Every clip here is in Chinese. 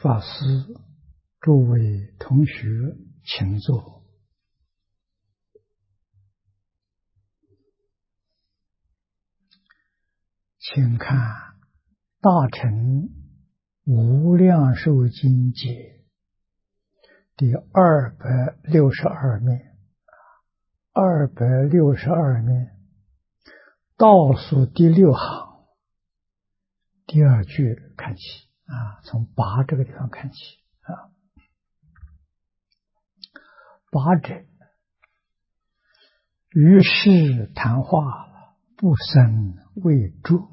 法师、诸位同学，请坐。请看《大乘无量寿经解》第262面，262面倒数第6行第2句看起从8这个地方看起8者，于是谈话不生未著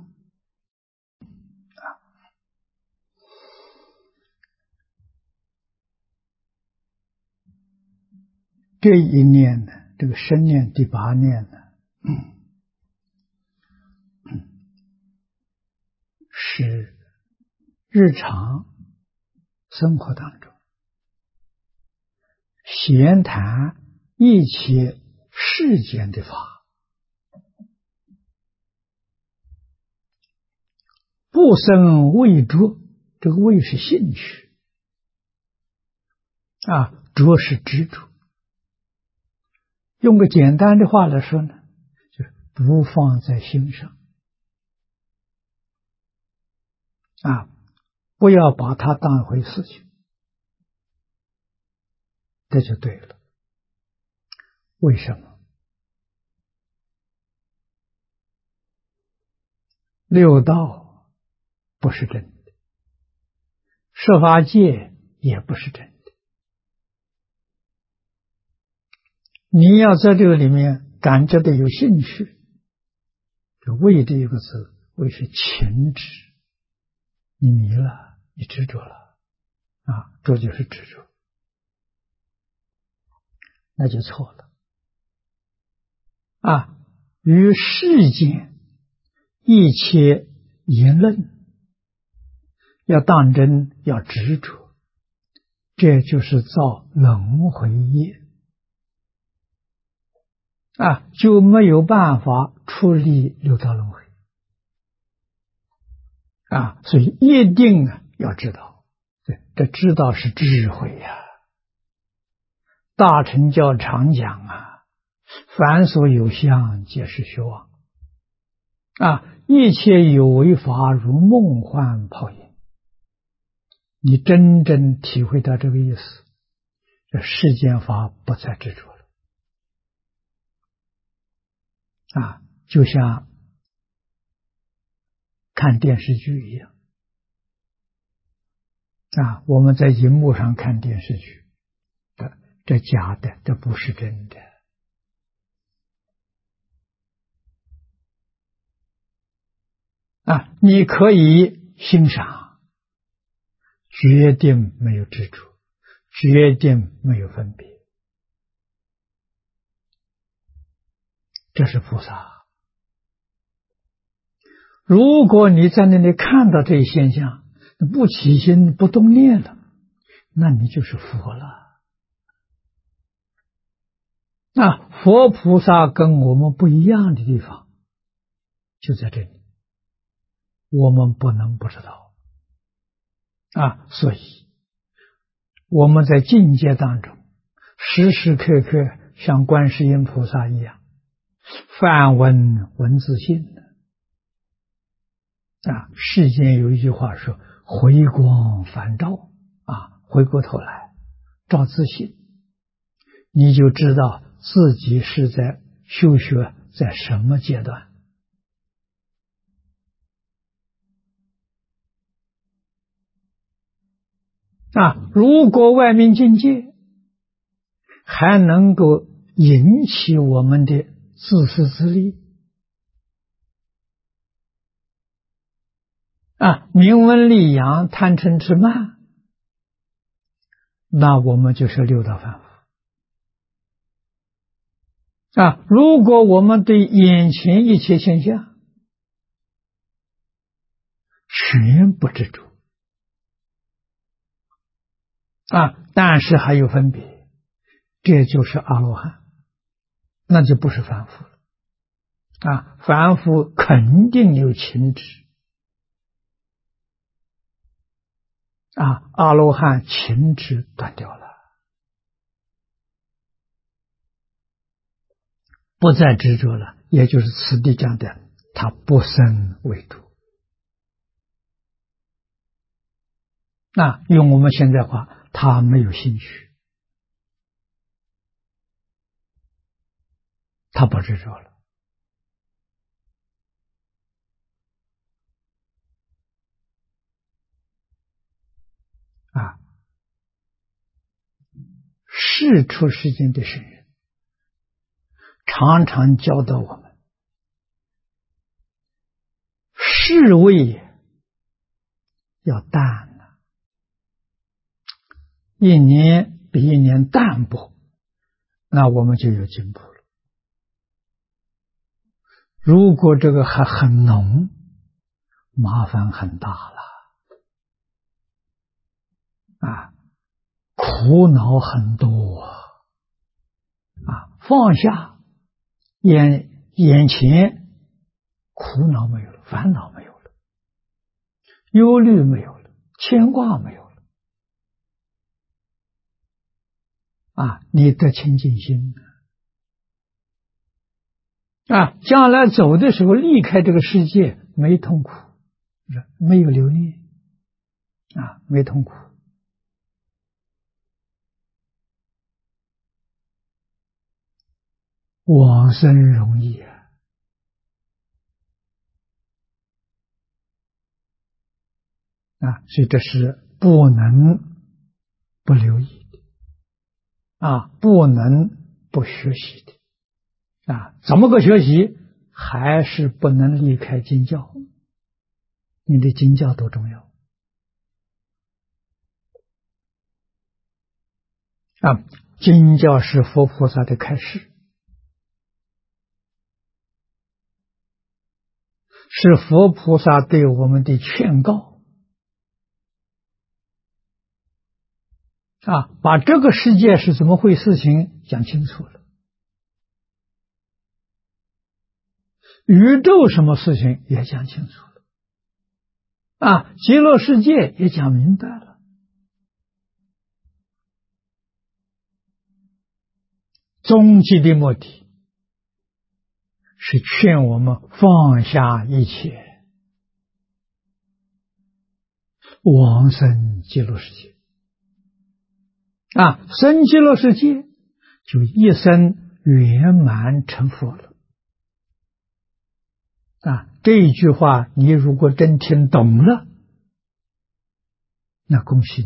这一念呢，这个生念第8念呢，是日常生活当中闲谈一切世间的法，不生畏着，这个畏是兴趣着是执着。用个简单的话来说呢，就是不放在心上不要把它当一回事情，这就对了。为什么？六道不是真的，十法界也不是真的。你要在这个里面感觉到有兴趣，就畏这一个字，畏是情执，你迷了，你执着了这就是执着，那就错了于世间一切言论要当真，要执着，这就是造轮回业就没有办法出离六道轮回所以一定要知道，这知道是智慧大乘教常讲凡所有相，皆是虚妄一切有为法，如梦幻泡影。你真正体会到这个意思，这世间法不再执着了就像看电视剧一样我们在荧幕上看电视剧这假的，这不是真的你可以欣赏，决定没有执着，决定没有分别，这是菩萨。如果你在那里看到这一现象，不起心不动念了，那你就是佛了。佛菩萨跟我们不一样的地方就在这里，我们不能不知道所以我们在境界当中时时刻刻像观世音菩萨一样，梵闻闻自性世间有一句话说，回光返照回过头来照自性，你就知道自己是在修学在什么阶段如果外面境界还能够引起我们的自私自利名闻利养、贪嗔痴慢，那我们就是六道凡夫如果我们对眼前一切现象全不执着但是还有分别，这就是阿罗汉，那就不是凡夫了凡夫肯定有情执阿罗汉情执断掉了，不再执着了，也就是此地讲的，他不生畏度。用我们现在话，他没有兴趣，他不执着了。世出世间的圣人常常教导我们，世味要淡了，一年比一年淡薄，那我们就有进步了。如果这个还很浓，麻烦很大了苦恼很多放下眼前苦恼没有了，烦恼没有了，忧虑没有了，牵挂没有了你得清净心将来走的时候离开这个世界没痛苦，没有留恋没痛苦。往生容易所以这是不能不留意的不能不学习的怎么个学习？还是不能离开经教，你的经教多重要经教是佛菩萨的开示，是佛菩萨对我们的劝告把这个世界是怎么回事情讲清楚了，宇宙什么事情也讲清楚了极乐世界也讲明白了，终极的目的是劝我们放下一切，往生极乐世界生极乐世界就一生圆满成佛了这一句话你如果真听懂了，那恭喜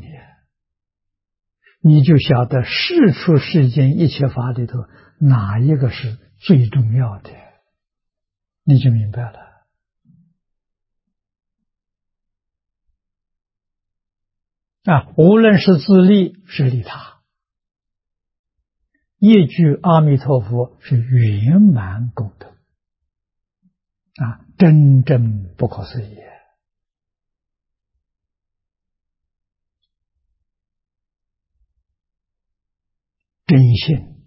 你就晓得世出世间一切法里头哪一个是最重要的，你就明白了无论是自利是利他，一句阿弥陀佛是圆满功德真正不可思议真信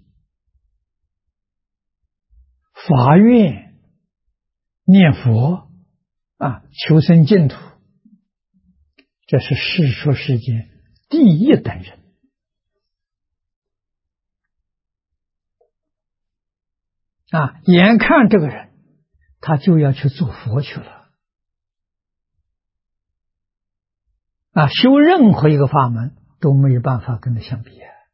发愿念佛求生净土，这是世出世间第一等人眼看这个人他就要去做佛去了修任何一个法门都没有办法跟他相比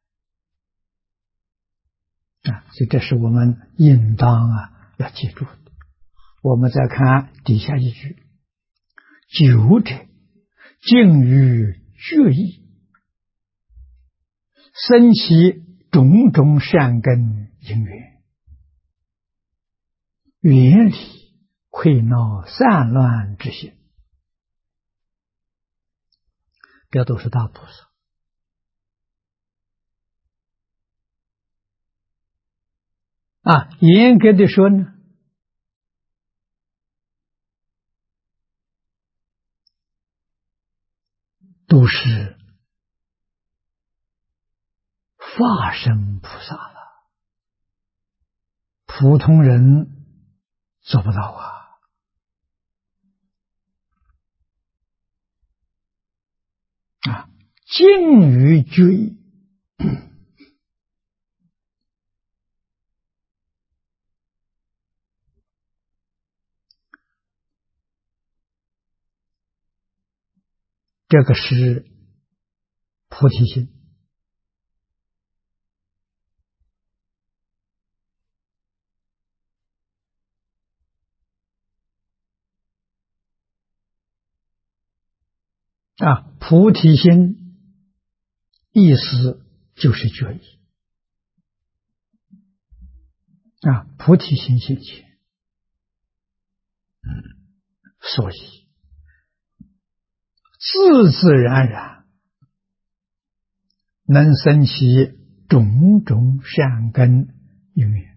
所以这是我们应当要记住的。我们再看底下一句，久者尽于觉意，生起种种善根因缘，远离溃闹散乱之心，这都是大菩萨严格的说呢，都是化身菩萨了，普通人做不到尽于觉意。这个是菩提心。菩提心意思就是觉意。菩提心现前，所以自自然然能生起种种善根因缘。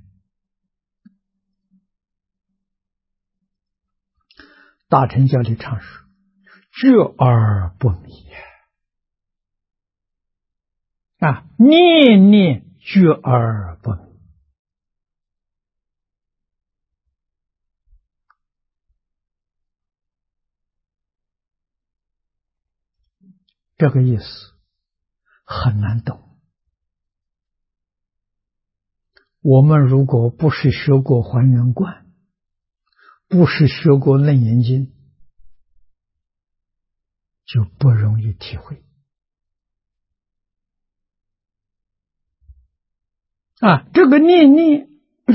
大乘教里常说觉而不迷，念念觉而不迷。这个意思很难懂。我们如果不是学过还原观，不是学过楞严经，就不容易体会。这个念念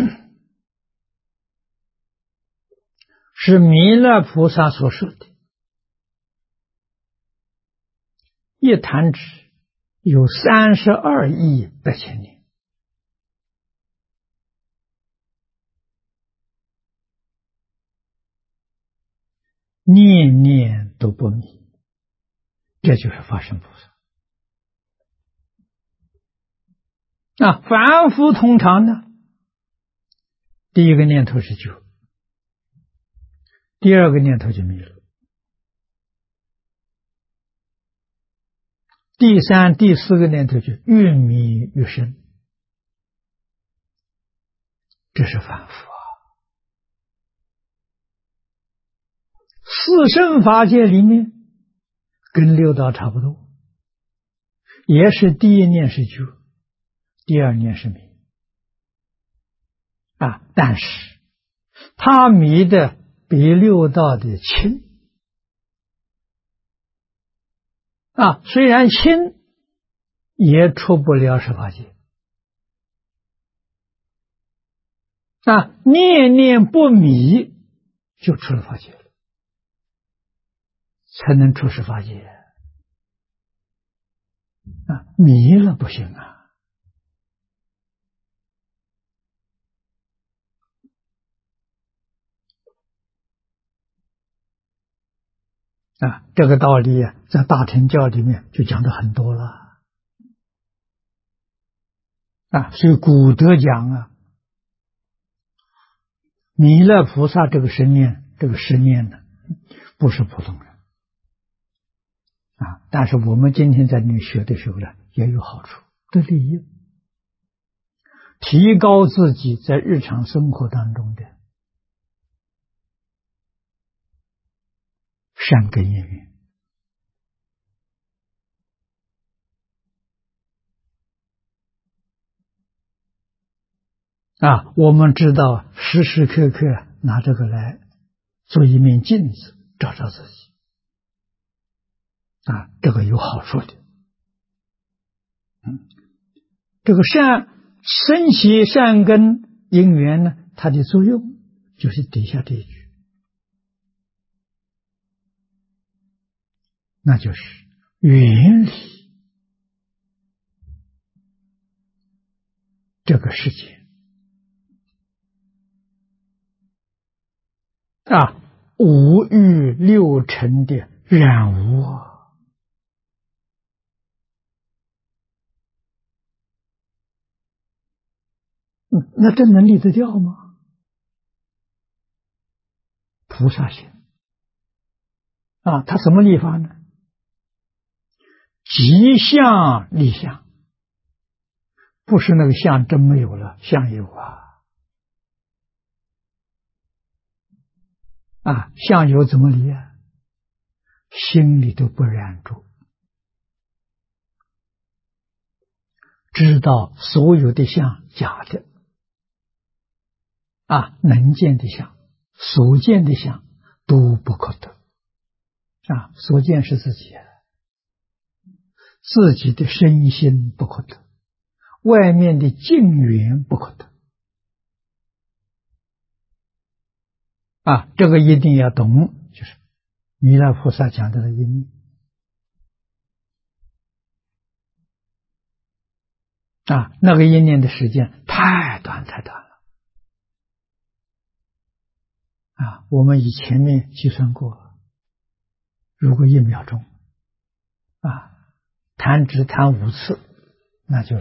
是弥勒菩萨所说的，一弹指有32亿8千年。念念都不迷，这就是法身菩萨。凡夫通常呢，第一个念头是觉，第二个念头就迷了，第三、第四个念头就越迷越深，这是凡夫。四圣法界里面跟六道差不多，也是第一念是觉，第二念是迷。但是他迷的比六道的轻。虽然轻，也出不了十法界。念念不迷，就出了法界了，才能出十法界。迷了不行这个道理在大乘教里面就讲的很多了。所以古德讲弥勒菩萨这个身念呢，不是普通人但是我们今天在那里学的时候呢，也有好处的利益，提高自己在日常生活当中的善根因缘。我们知道时时刻刻拿这个来做一面镜子，照照自己这个有好处的。这个生起善根因缘呢，它的作用就是底下这一句，那就是远离这个世界五欲六尘的染污那这能离得掉吗？菩萨行他什么立法呢？即相立相，不是那个相真没有了，相有相有怎么离心里都不染着知道所有的相假的，能见的相、所见的相都不可得。所见是自己，自己的身心不可得，外面的境缘不可得。这个一定要懂，就是弥勒菩萨讲的一念。那个一念的时间太短太短了。我们以前面计算过，如果1秒钟，弹指弹5次，那就是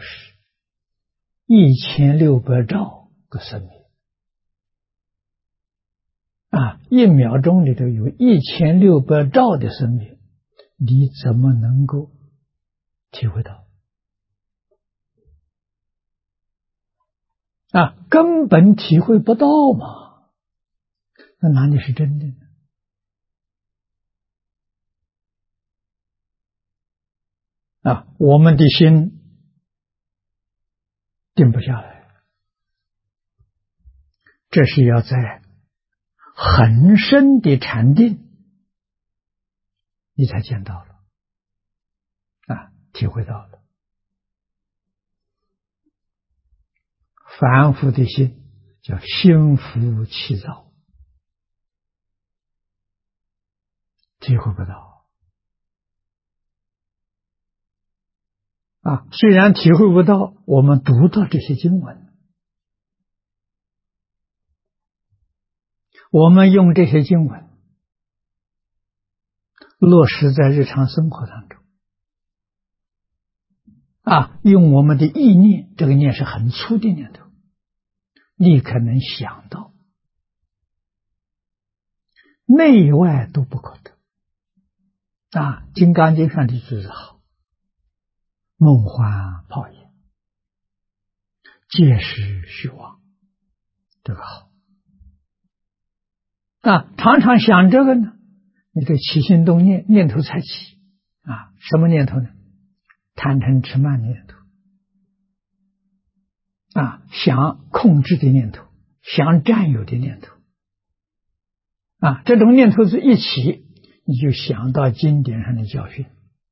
1600兆个生命。1秒钟里头有1600兆的生命，你怎么能够体会到？根本体会不到嘛，那哪里是真的呢？我们的心定不下来，这是要在很深的禅定，你才见到了，体会到了。凡夫的心叫心浮气躁，体会不到。虽然体会不到，我们读到这些经文，我们用这些经文落实在日常生活当中，用我们的意念，这个念是很粗的念头，立刻能想到，内外都不可得。金刚经上的句子好，梦幻泡影，皆是虚妄，这个好。常常想这个呢，你的起心动念，念头才起。什么念头呢？贪嗔痴慢念头。想控制的念头，想占有的念头。这种念头是一起，你就想到经典上的教训，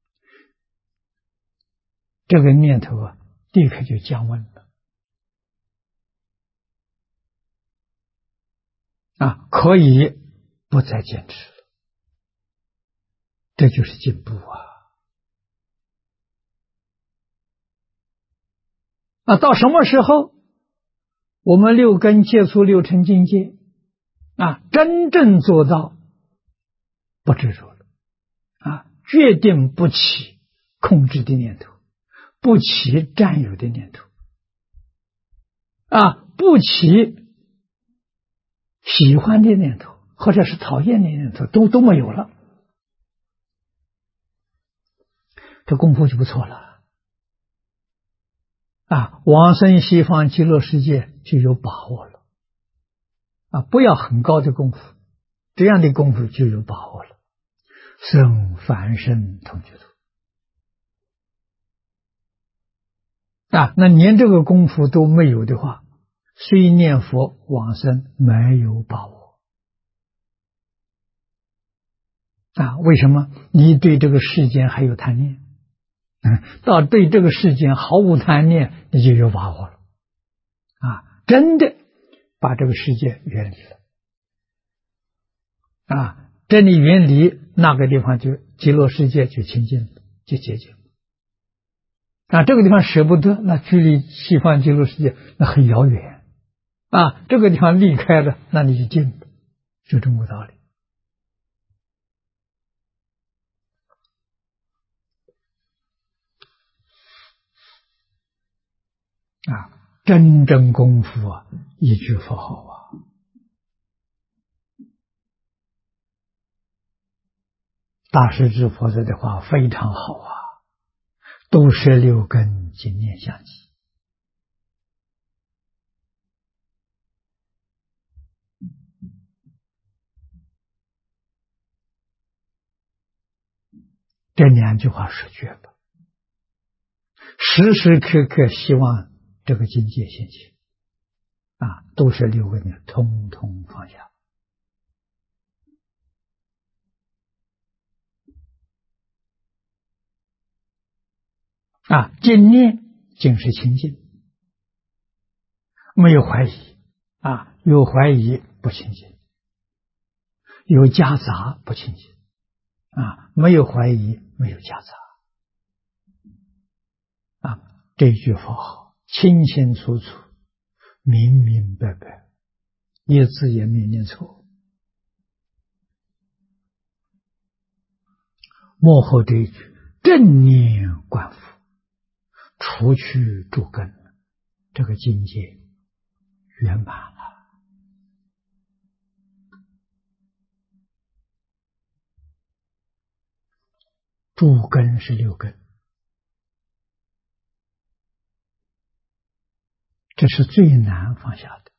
这个念头立刻就降温了。可以不再坚持了，这就是进步到什么时候我们6根接触6尘境界真正做到不执着了决定不起控制的念头，不起占有的念头不起喜欢的念头或者是讨厌的念头都没有了，这功夫就不错了往生西方极乐世界就有把握了不要很高的功夫，这样的功夫就有把握了，生凡身同居土那连这个功夫都没有的话，虽念佛往生没有把握为什么？你对这个世间还有贪念到对这个世间毫无贪念，你就有把握了真的把这个世界远离了这里远离，那个地方就极乐世界就清净了，就洁净了这个地方舍不得，那距离西方极乐世界那很遥远这个地方离开了，那你就近了，就这么个道理真正功夫一句佛号大势至菩萨的话非常好都是6根经念相继这2句话是绝的， 时时刻刻希望这个境界现前都是六根的通通放下净念净是清净，没有怀疑有怀疑不清净，有夹杂不清净没有怀疑没有夹杂这句佛号清清楚楚明明白白，一字也没念错。幕后这一句正念观佛，除去诸根，这个境界圆满了。诸根是六根，这是最难放下的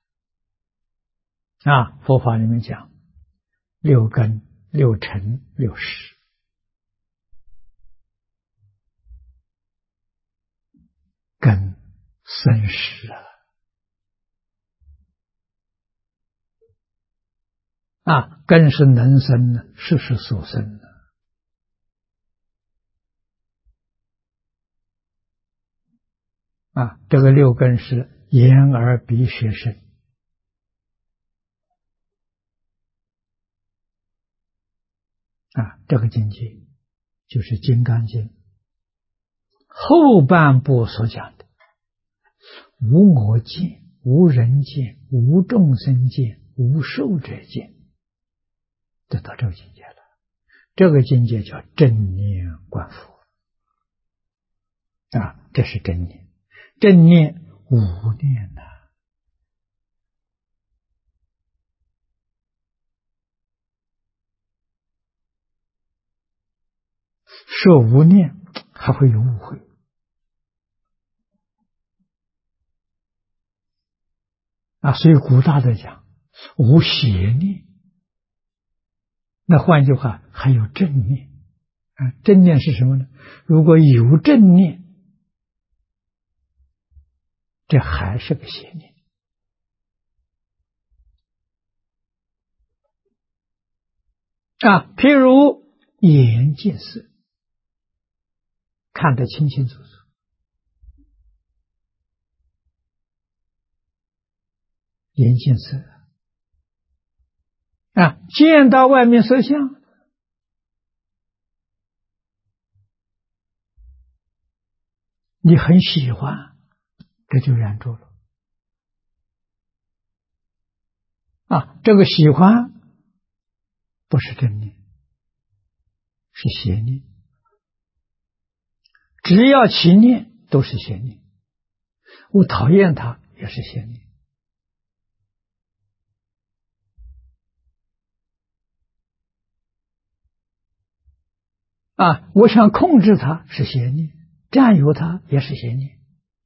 佛法里面讲六根、六尘、六识，根生识根是能生的，识是所生的这个六根是眼耳鼻舌身这个境界就是《金刚经》后半部所讲的无我见、无人见、无众生见、无寿者见，得到这个境界了。这个境界叫正念观佛这是正念。正念无念说无念还会有误会所以古大德讲无邪念，那换句话还有正念正念是什么呢？如果有正念，这还是个邪念譬如眼见色，看得清清楚楚，眼见色见到外面色相，你很喜欢，这就染住了这个喜欢不是正念，是邪念。只要起念都是邪念，我讨厌它也是邪念我想控制它是邪念，占有它也是邪念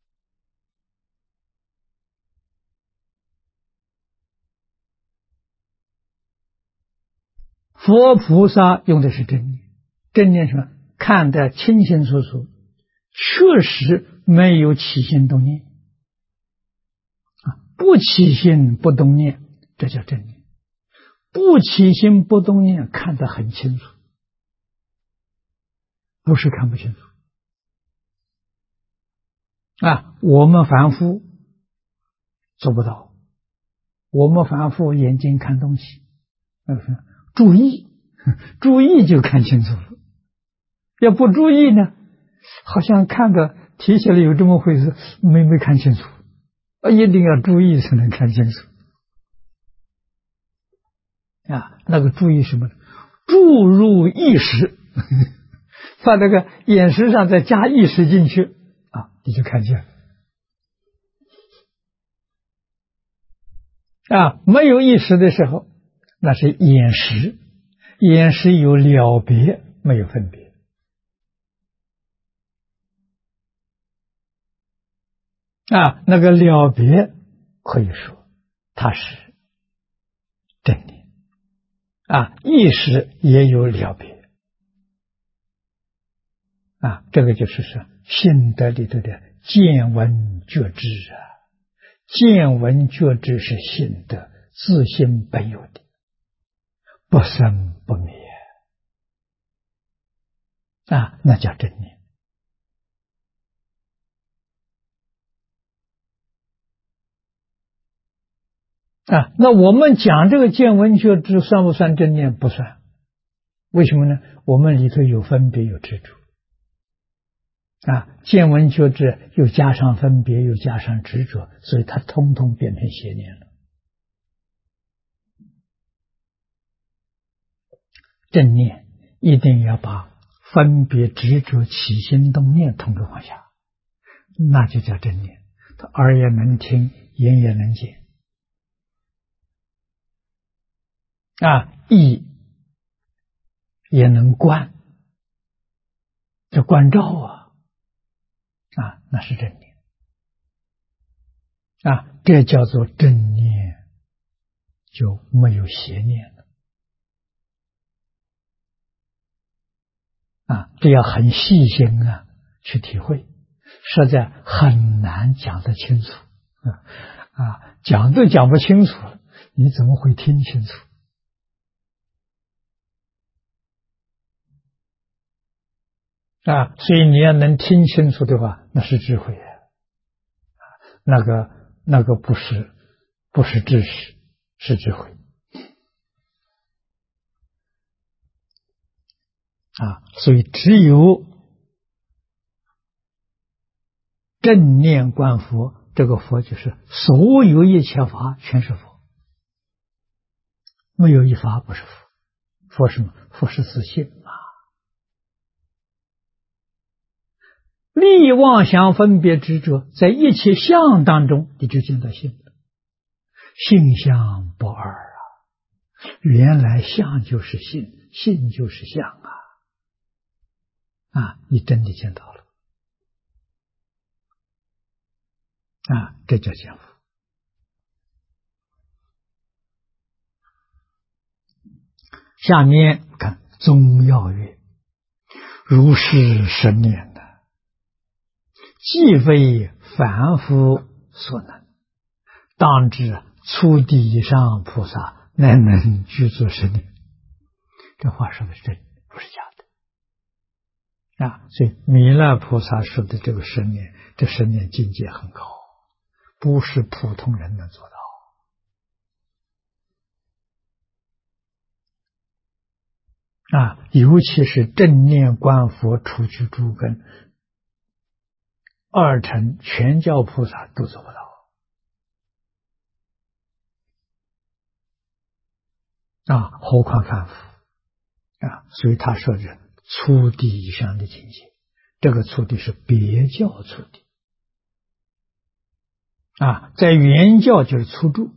佛菩萨用的是正念，正念什么？看得清清楚楚，确实没有起心动念不起心不动念，这叫正念。不起心不动念看得很清楚，不是看不清楚我们凡夫做不到，我们凡夫眼睛看东西注意注意就看清楚了，要不注意呢，好像看的提起来有这么回事，没看清楚一定要注意才能看清楚那个注意什么呢？注入意识把那个眼识上再加意识进去你就看见了没有意识的时候，那是眼识，眼识有了别，没有分别那个了别可以说它是正念意识也有了别这个就是说心得里头的见闻觉知见闻觉知是心得，自性本有的，不生不灭那叫真念那我们讲这个见闻觉知算不算真念？不算。为什么呢？我们里头有分别有执着见闻觉知又加上分别又加上执着，所以它通通变成邪念了。正念一定要把分别执着起心动念统统放下，那就叫正念。他耳也能听，眼也能见意也能观，这观照那是正念这叫做正念，就没有邪念了这要很细心去体会，实在很难讲得清楚讲都讲不清楚，你怎么会听清楚所以你要能听清楚的话，那是智慧那个不是知识，是智慧所以只有正念观佛，这个佛就是所有一切法全是佛，没有一法不是佛。佛什么？佛是自性利益妄想分别执着，在一切相当中你就见到性了，性相不二原来相就是性，性就是相你真的见到了这叫见佛。下面看宗要曰：如是十念既非凡夫所能，当知初地以上菩萨乃能具足十念。这话说的是真，不是假的所以弥勒菩萨说的这个十念，这十念境界很高，不是普通人能做到尤其是正念观佛除去诸根，二乘全教菩萨都做不到何况凡夫所以他说是初地以上的境界，这个初地是别教初地在原教就是初住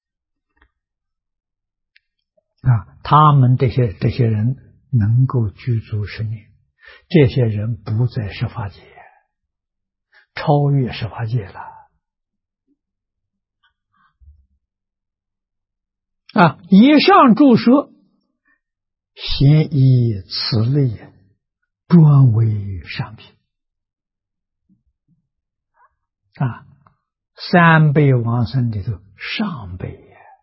他们这些人能够具足十念，这些人不在十法界，超越十法界了以上注说先以此类专为上品三辈往生里头上辈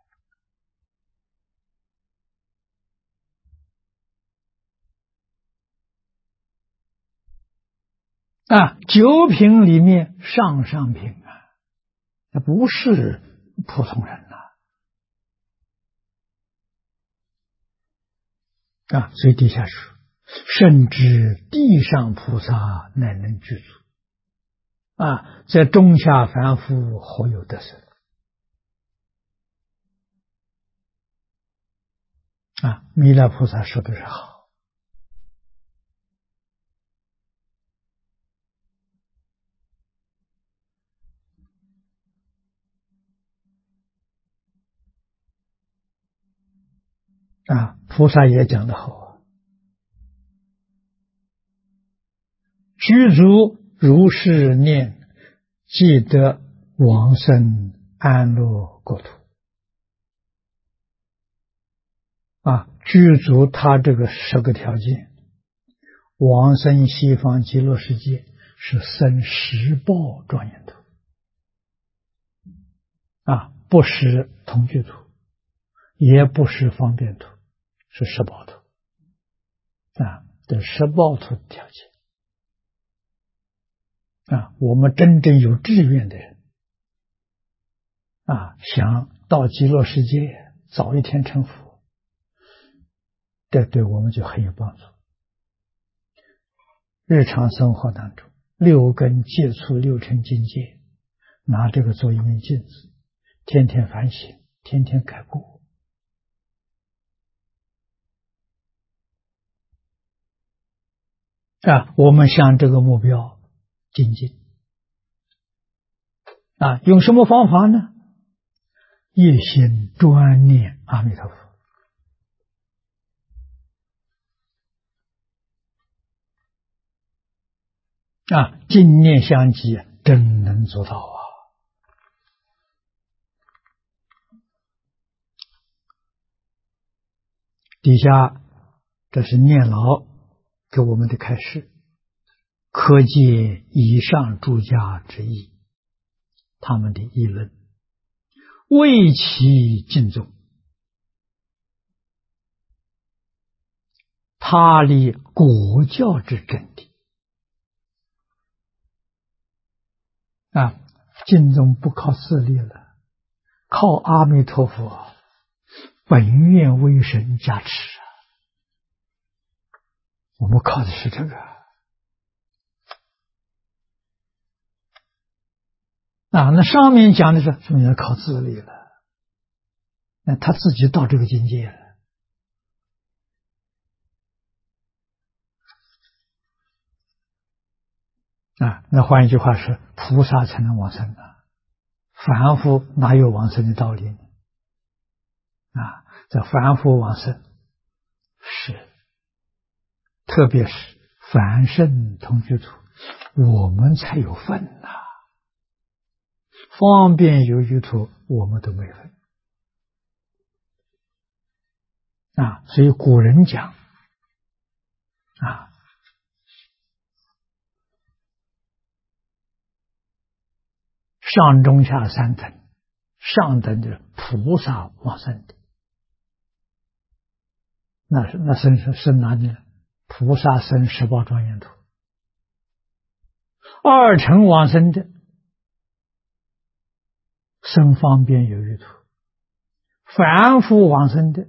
九品里面上品那不是普通人所以底下说甚至地上菩萨乃能具足在中下凡夫何有得生弥勒菩萨说的是好菩萨也讲得好具足如是念，即得往生安乐国土具足他这个10个条件， 往生西方极乐世界是生十报庄严土不是同居土，也不是方便土，是十报土的十报土的条件我们真正有志愿的人想到极乐世界早一天成佛，这对我们就很有帮助。日常生活当中，六根接触六尘境界，拿这个做一面镜子，天天反省，天天改过我们向这个目标精进用什么方法呢？一心专念阿弥陀佛净念相继，真能做到底下这是念老给我们的开示，可见以上诸家之意，他们的议论，为其敬重，他立国教之真谛敬重不靠自力了，靠阿弥陀佛本愿威神加持我们靠的是这个那上面讲的是什么叫靠自力了？那他自己到这个境界了那换一句话是，菩萨才能往生凡夫哪有往生的道理呢？这凡夫往生是，特别是凡圣同居土，我们才有份方便有余土我们都没份所以古人讲上中下三等，上等的菩萨往生的，那生哪里呢？菩萨生十报庄严土，二乘往生的生方便有余土，凡夫往生的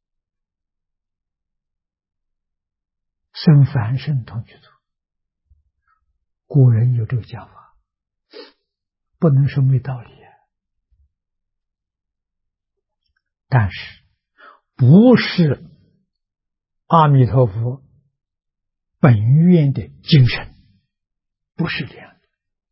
生凡圣同居土。古人有这个讲法，不能说没道理但是不是阿弥陀佛本愿的精神，不是这样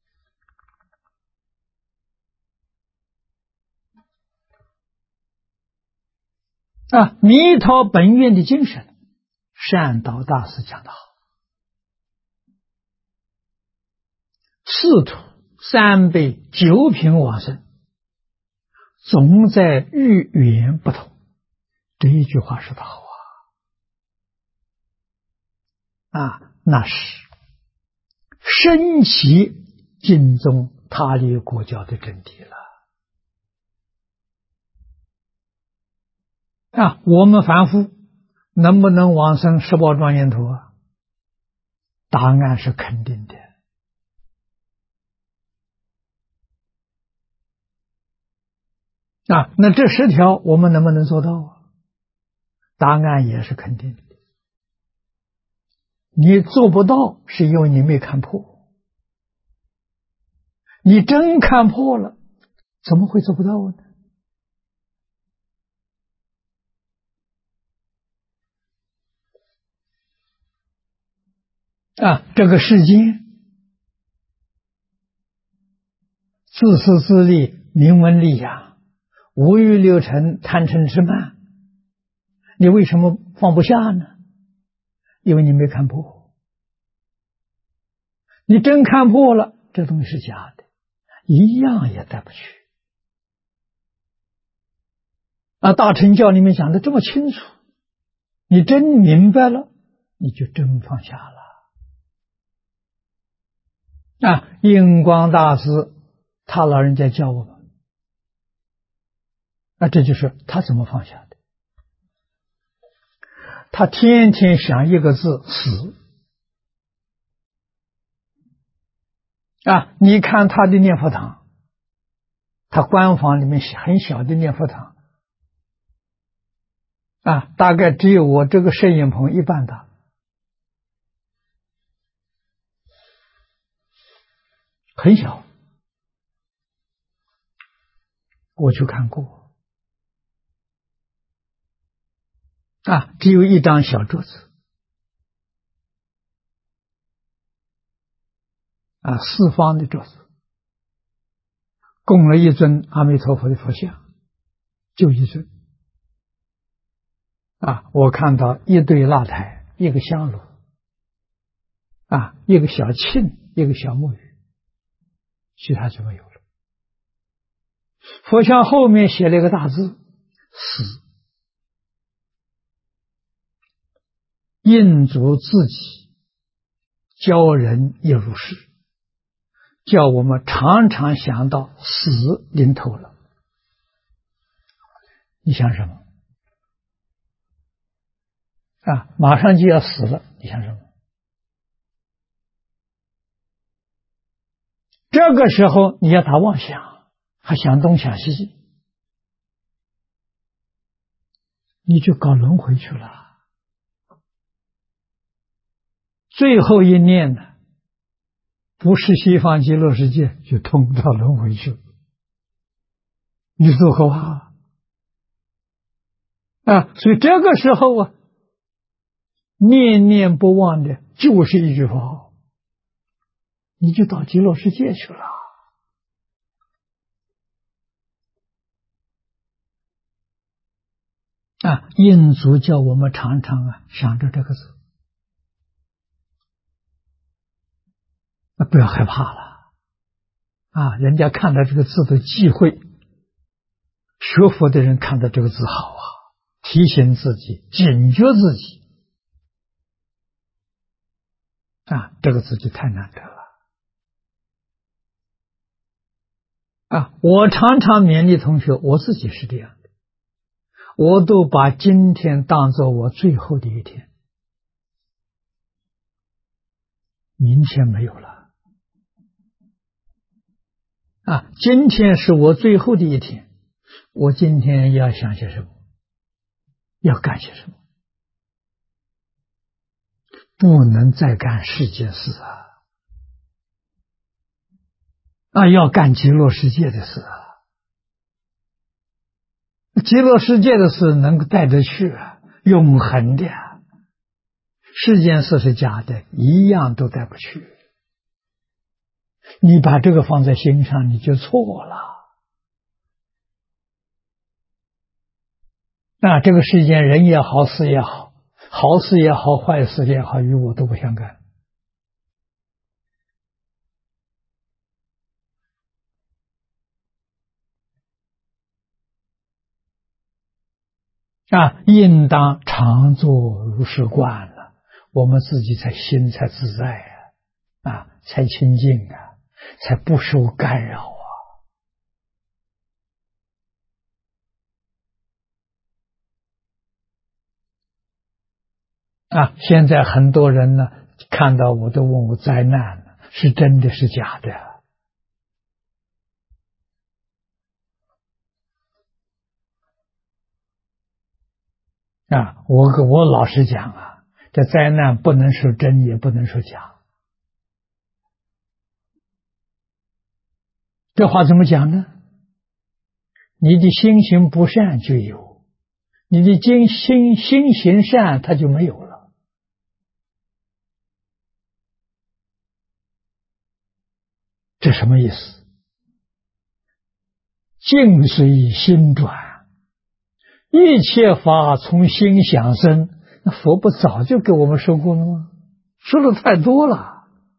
的弥陀本愿的精神，善导大师讲得好，四土三辈九品往生，总在日缘不同。这一句话说得好那是深其敬重他立国教的真谛了我们凡夫能不能往生十报庄严土答案是肯定的那这10条我们能不能做到答案也是肯定的。你做不到是因为你没看破，你真看破了怎么会做不到呢？这个世间自私自利，名闻利养，五欲六尘，贪嗔痴慢，你为什么放不下呢？因为你没看破。你真看破了，这东西是假的，一样也带不去大乘教里面讲的这么清楚，你真明白了，你就真放下了印光大师他老人家教我们，这就是他怎么放下的。他天天想一个字死。你看他的念佛堂，他官房里面很小的念佛堂，大概只有我这个摄影棚一半大，很小，我去看过，只有一张小桌子，四方的桌子，供了一尊阿弥陀佛的佛像，就一尊。我看到一堆蜡台，一个香炉，一个小磬，一个小木鱼，其他就没有了。佛像后面写了一个大字死，印祖自己教人也如是，叫我们常常想到死临头了。你想什么？马上就要死了，你想什么？这个时候你要打妄想，还想东想西，你就搞轮回去了。最后一念呢，不是西方极乐世界，就通到轮回去了。你说可怕所以这个时候念念不忘的就是一句佛号，你就到极乐世界去了。印祖叫我们常常想着这个字，不要害怕了人家看到这个字的忌讳，学佛的人看到这个字好提醒自己，警觉自己这个字就太难得了我常常勉励同学，我自己是这样的，我都把今天当作我最后的一天，明天没有了今天是我最后的一天，我今天要想些什么，要干些什么，不能再干世界事要干极乐世界的事极乐世界的事能够带得去永恒的世间事是假的，一样都带不去。你把这个放在心上，你就错了这个世间人也好，事也好，好事也好，坏事也好，与我都不相干应当常作如是观了，我们自己心才自在才清净才不受干扰现在很多人呢，看到我都问我灾难是真的是假的我老实讲这灾难不能说真，也不能说假。这话怎么讲呢？你的心行不善就有，你的心行善它就没有了。这什么意思？境随心转，一切法从心想生，那佛不早就给我们说过了吗？说的太多了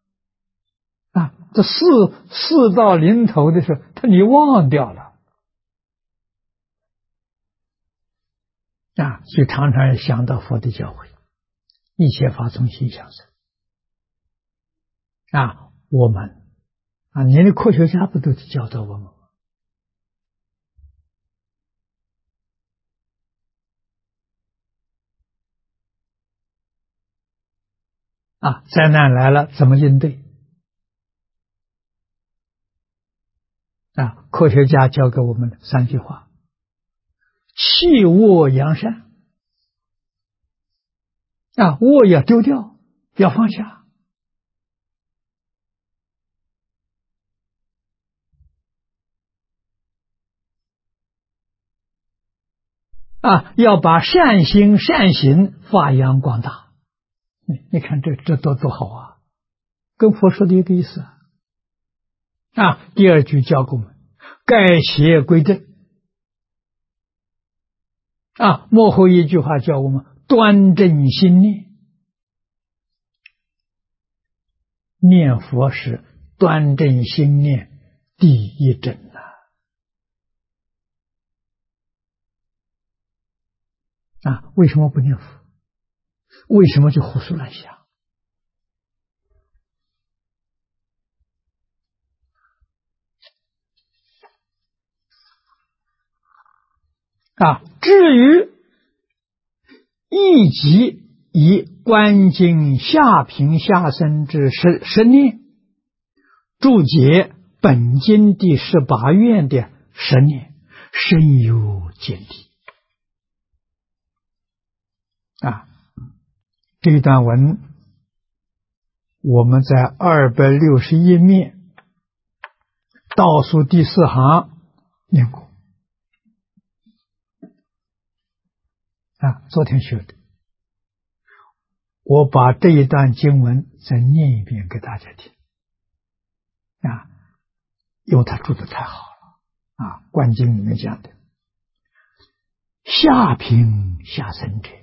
这事到临头的时候，你忘掉了所以常常想到佛的教诲，一切法从心想生我们你的科学家不都教导我们吗？灾难来了怎么应对？科学家教给我们3句话：弃恶扬善。恶要丢掉，要放下。要把善心善行发扬光大。你看这多好啊，跟佛说的一个意思第2句教给我们改邪归正。末后一句话叫我们端正心念。念佛是端正心念第一正为什么不念佛？为什么就胡思乱想？至于一即以观经下品下生之十念，注解本经第18愿的10念，深有见地。这一段文我们在261面倒数第4行念过昨天学的。我把这一段经文再念一遍给大家听因为他注得太好了观经里面讲的下品下生者，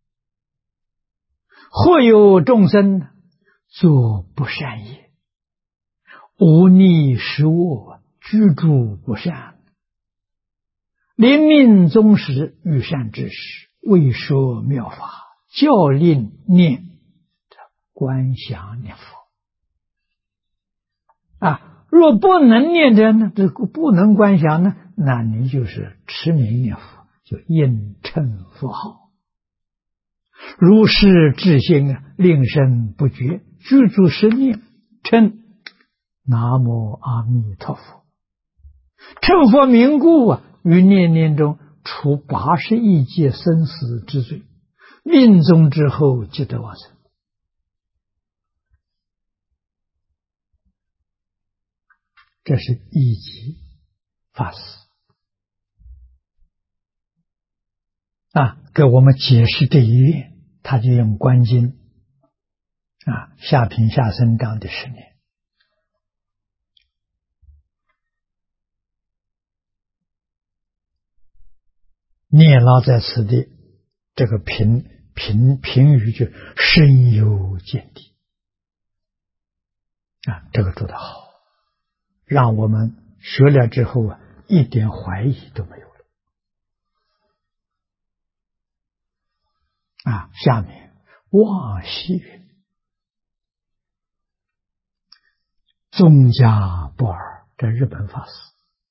或有众生作不善业，无逆实恶，居住不善，临命终时遇善知识，未说妙法，教令念观想念佛若不能念着呢，这不能观想呢，那你就是持名念佛，就应称佛号，如是至心令声不绝，居住十念，称南无阿弥陀佛。称佛名故于念念中除81劫生死之罪，命终之后即得往生。这是一级法师给我们解释这一愿，他就用观经下品下生章的10年。念老在此的这个评语就深有见地这个做得好，让我们学了之后一点怀疑都没有了下面望西云宗家不二，这日本法师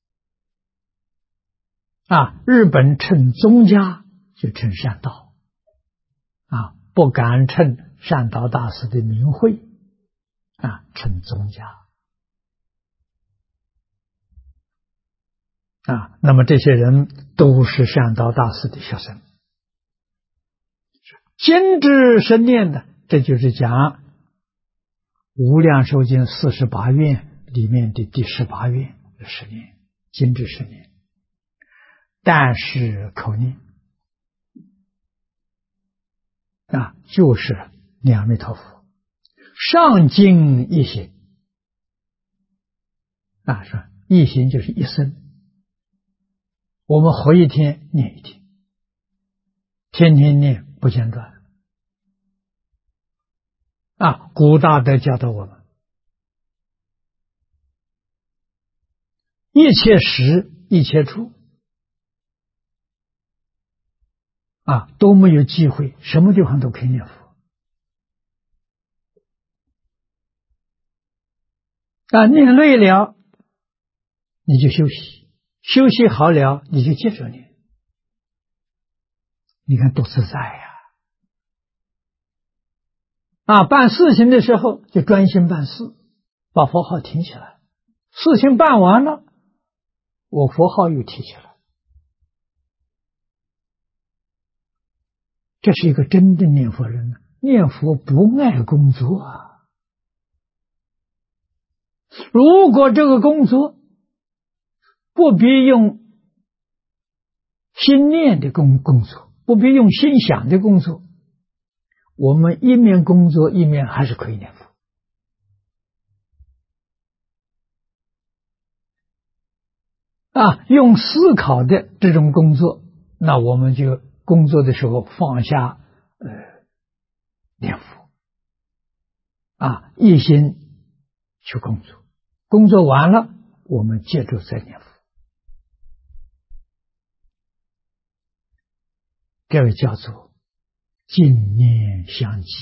日本称宗家就称善导不敢称善导大师的名讳称宗家那么这些人都是善导大师的学生。经之深念的，这就是讲无量寿经48愿里面的第18愿10念，经之10念。但是口念就是念阿弥陀佛，上经一行说一行就是一生，我们活一天念一天，天天念不间断古大德教导我们一切时一切处都没有机会，什么地方都可以念佛念累了，你就休息，休息好了，你就接着念。你看多自在呀！办事情的时候就专心办事，把佛号停起来。事情办完了，我佛号又提起来。这是一个真正念佛人，念佛不爱工作啊。如果这个工作不必用心念的工作，不必用心想的工作，我们一面工作一面还是可以念佛。用思考的这种工作，那我们就工作的时候放下念佛，一心去工作，工作完了我们接着再念佛。这个叫做净念相继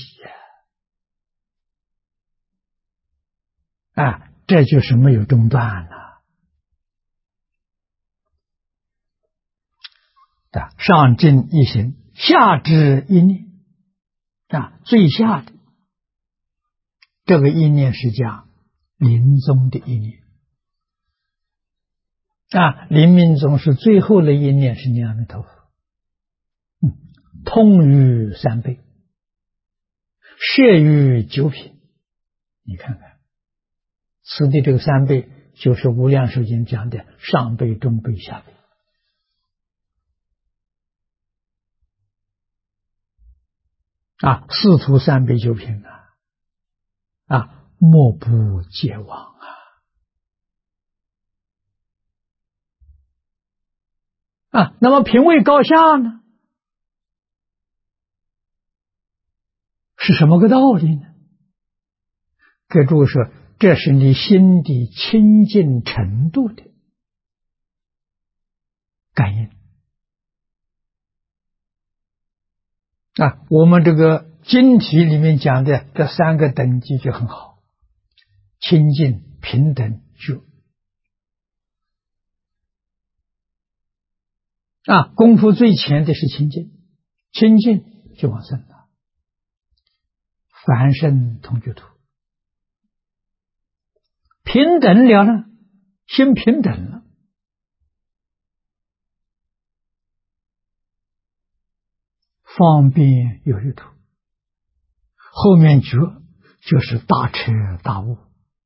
这就是没有中断了。上正一心，下至一念最下的这个一念是讲临终的一念临命终是最后的一念是念阿弥陀佛，通于三辈，摄于九品。你看看此地这个三辈就是无量寿经讲的上辈、中辈、下辈。四图三辈九品莫不皆忘那么品位高下呢？是什么个道理呢？给诸位说，这是你心底清净程度的感应我们这个经题里面讲的这三个等级就很好，清净、平等、觉功夫最浅的是清净，清净就往生了，凡圣同居土。平等了呢，心平等了，方便有余土，后面觉就是大彻大悟，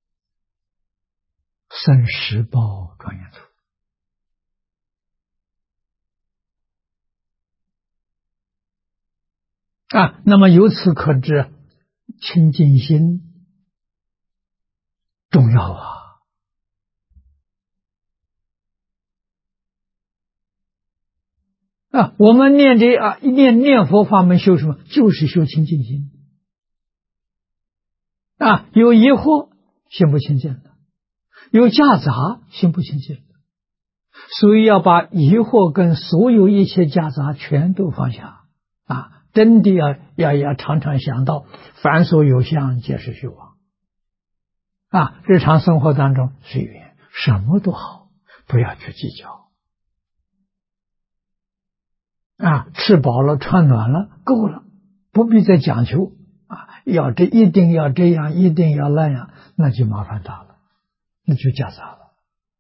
生十报庄严土那么由此可知，清净心重要我们念的念佛法门修什么？就是修清净心有疑惑心不清净了，有夹杂心不清净了，所以要把疑惑跟所有一切夹杂全都放下真的要常常想到凡所有相皆是虚妄日常生活当中随缘，什么都好，不要去计较吃饱了穿暖了够了，不必再讲求一定要这样，一定要那样，那就麻烦大了，那就夹杂了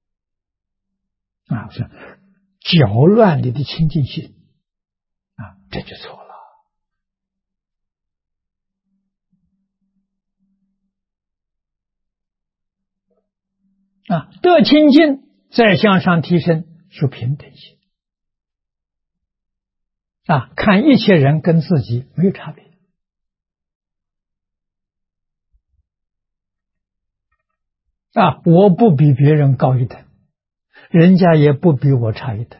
是搅乱你的清净心这就错了得清净再向上提升，是平等心看一切人跟自己没有差别我不比别人高一等，人家也不比我差一等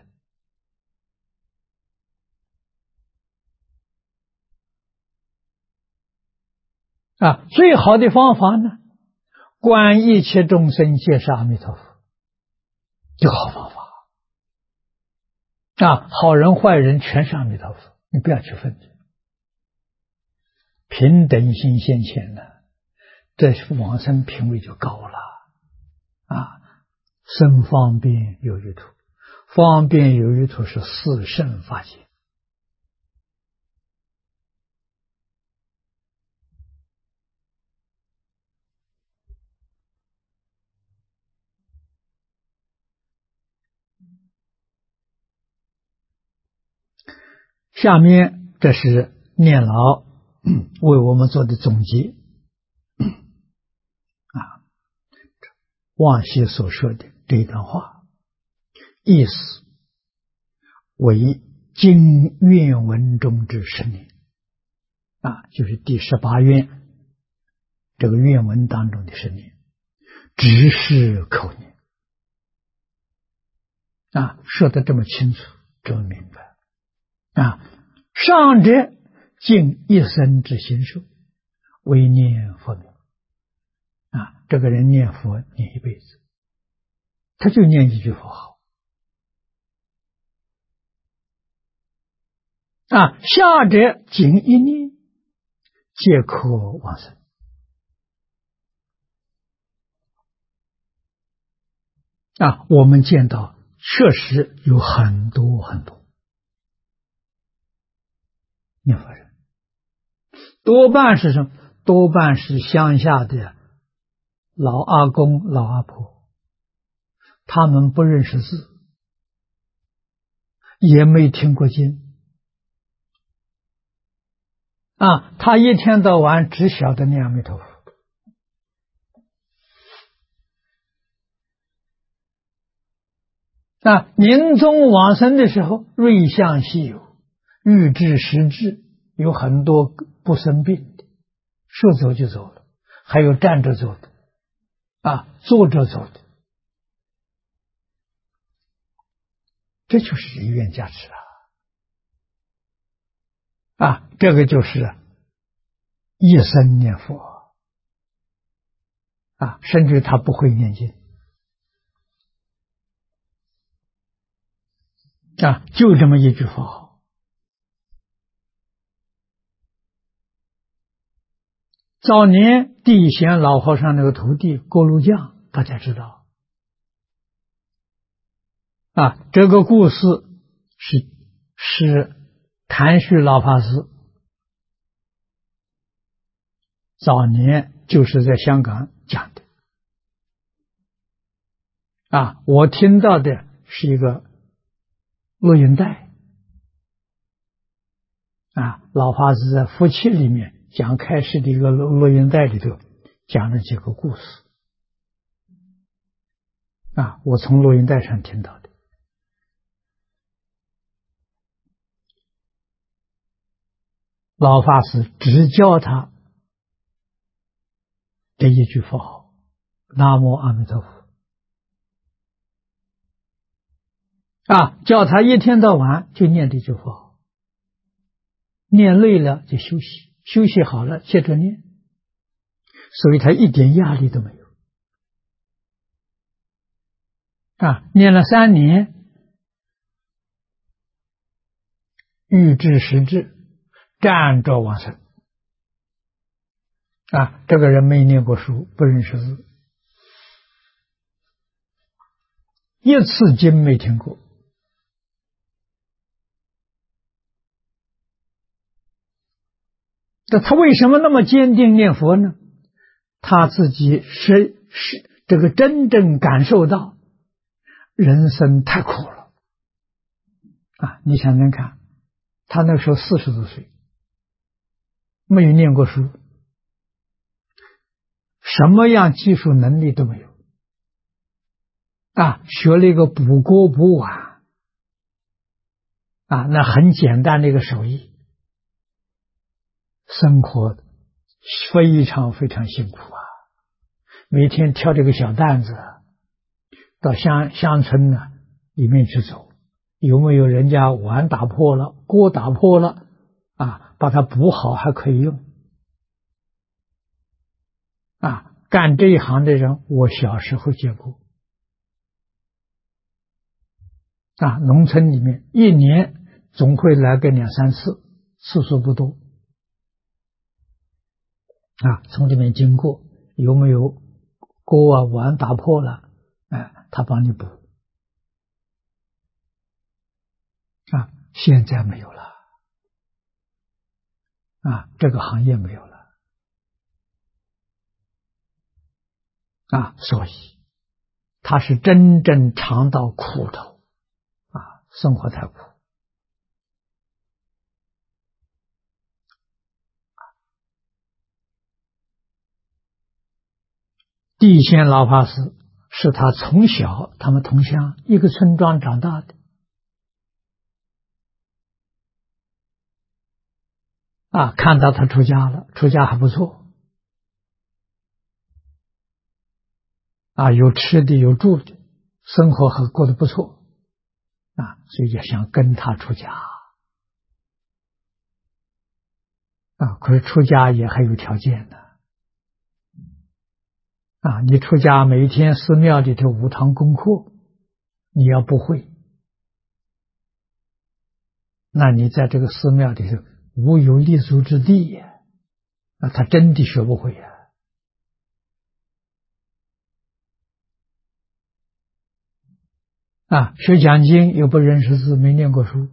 最好的方法呢，观一切众生皆是阿弥陀佛，这个好方法好人坏人全是阿弥陀佛，你不要去分别，平等心现前了，这往生品位就高了生方便有余土，方便有余土是四圣法界。下面这是念老为我们做的总结啊，往昔所说的这一段话，意思为经愿文中之10念啊，就是第18愿这个愿文当中的10念，只是口念啊，说的这么清楚，这么明白啊。上者尽一生之心受，为念佛名啊，这个人念佛念一辈子，他就念一句佛号啊。下者仅一念，皆可往生啊。我们见到确实有很多很多念佛人，多半是什么？多半是乡下的老阿公老阿婆，他们不认识字，也没听过经啊，他一天到晚只晓得念阿弥陀佛啊。临终往生的时候，瑞相稀有，欲知实质，有很多不生病的，说走就走了，还有站着走的啊，坐着走的，这就是因缘加持啊！这个就是一生念佛啊，甚至他不会念经啊，就这么一句佛号。早年地贤老和尚那个徒弟锅炉匠，大家知道啊，这个故事是谭旭老法师早年就是在香港讲的啊，我听到的是一个录音带啊，老法师在夫妻里面讲开示的一个录音带里头讲了几个故事啊，我从录音带上听到的。老法师只教他这一句佛号，南无阿弥陀佛啊，叫他一天到晚就念这句佛号，念累了就休息，休息好了接着念，所以他一点压力都没有啊。念了3年，欲知实质，站着往生啊。这个人没念过书，不认识字，一次经没听过，那他为什么那么坚定念佛呢？他自己是这个真正感受到人生太苦了啊！你想想看，他那时候40多岁，没有念过书，什么样技术能力都没有啊，学了一个补锅补碗啊，那很简单的一个手艺，生活非常非常辛苦啊！每天挑这个小担子到乡村呢里面去走，有没有人家碗打破了，锅打破了啊，把它补好还可以用啊。干这一行的人，我小时候见过啊，农村里面一年总会来个2、3次，次数不多啊，从这边经过，有没有锅啊碗打破了， 他帮你补啊。现在没有了啊，这个行业没有了啊，所以他是真正尝到苦头啊，生活太苦。地仙老法师是他从小他们同乡一个村庄长大的啊，看到他出家了，出家还不错啊，有吃的有住的，生活还过得不错啊，所以也想跟他出家啊。可是出家也还有条件的啊，你出家每一天寺庙里头5堂功课你要不会，那你在这个寺庙里头无有立足之地呀，那他真的学不会呀。啊，学讲经又不认识字，没念过书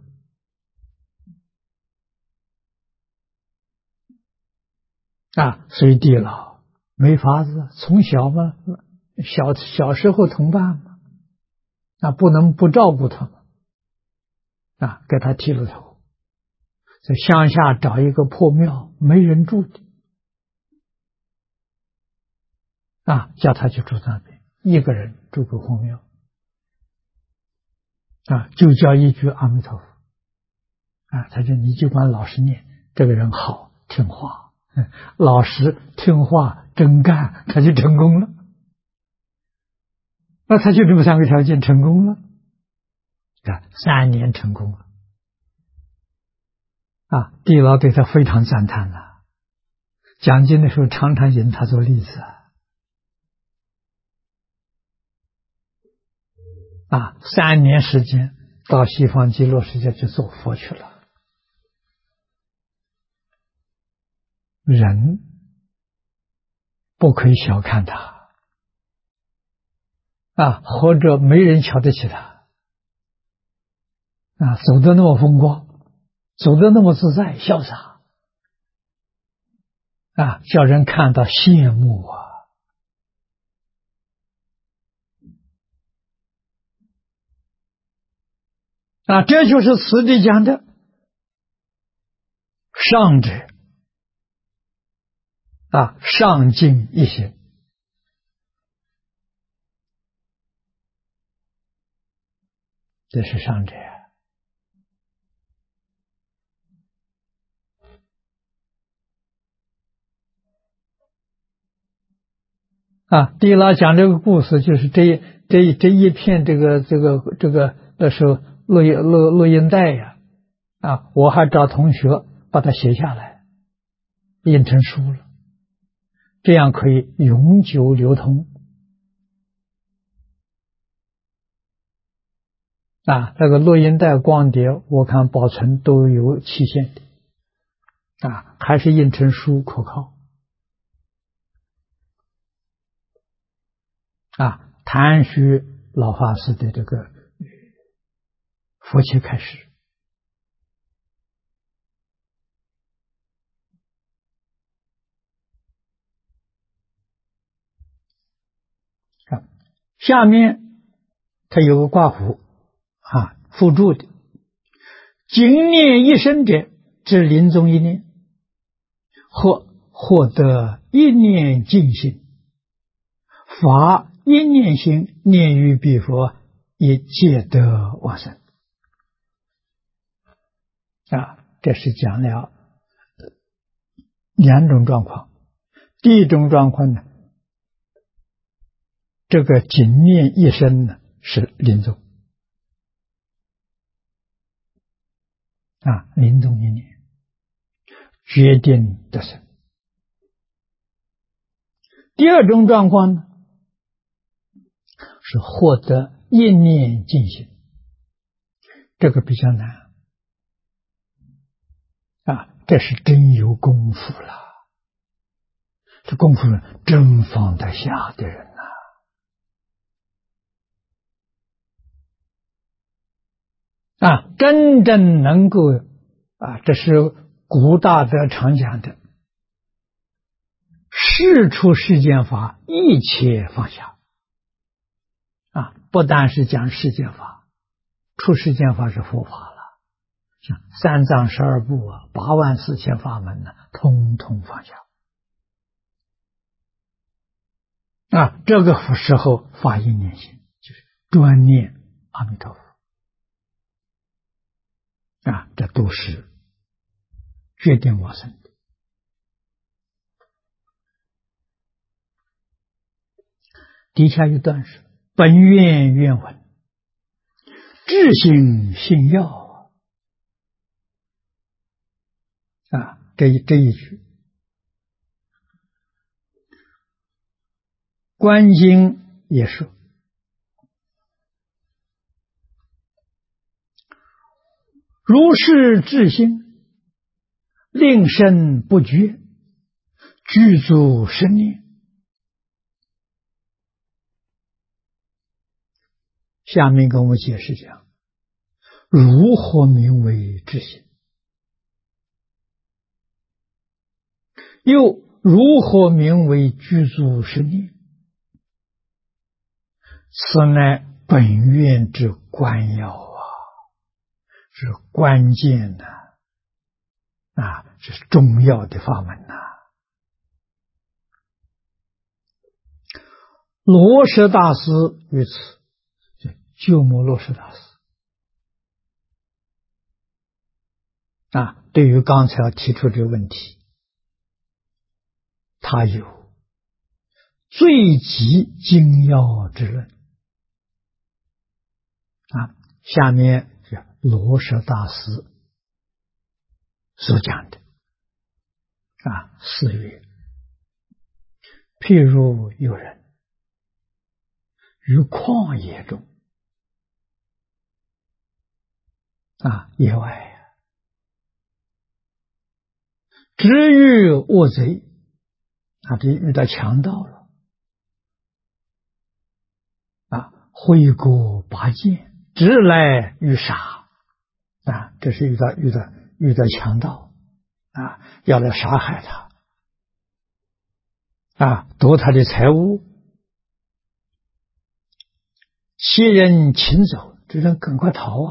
啊，所以地老没法子，从小嘛，小时候同伴嘛，啊，不能不照顾他们啊，给他剃了头，在乡下找一个破庙，没人住的啊，叫他去住那边，一个人住个破庙啊，就叫一句阿弥陀佛啊，他说你就管老实念，这个人好听话，老实听话真干，他就成功了。那他就这么3个条件成功了啊，3年成功了啊！地老对他非常赞叹了，讲经的时候常常引他做例子啊。3年时间到西方极乐世界去做佛去了。人不可以小看他啊，或者没人瞧得起他啊，走得那么风光，走得那么自在潇洒啊，叫人看到羡慕啊，这就是此地讲的上者啊，上进一心，这是上者啊。地老讲这个故事，就是这一片这个那时候录音带呀啊，我还找同学把它写下来，印成书了，这样可以永久流通啊。那个录音带、光碟，我看保存都有期限的啊，还是印成书可靠啊。谭虚老法师的这个佛切开始啊，下面他有个挂弧啊，附注的经念一生者，至临终一念，或获得一念净心，发一念心，念于彼佛，也皆得往生啊。这是讲了2种状况。第一种状况呢，这个经念一生呢是临终啊，临终一念决定得生。第二种状况呢，是获得一念净心，这个比较难啊，这是真有功夫了，这功夫真放得下的人真正能够这是古大德常讲的，事出世间法，一切放下。不单是讲世间法，出世间法是佛法了，像三藏十二部84000法门通通放下。这个时候发一念心，就是专念阿弥陀佛。这都是决定往生的。底下一段是本愿愿闻，至心信要。这一句，观经也说，如是至心，令身不绝，具足生念。下面跟我们解释讲，如何名为至心，又如何名为具足生念？此乃本愿之关要是关键的这是重要的法门罗什大师于此，鸠摩罗什大师对于刚才提出这个问题，他有最极精要之论下面是罗什大师所讲的4曰：譬如有人于旷野中野外只遇恶贼这遇到强盗了挥戈拔剑，直来欲杀这是遇到强盗要来杀害他夺他的财物，其人擒走，这人赶快逃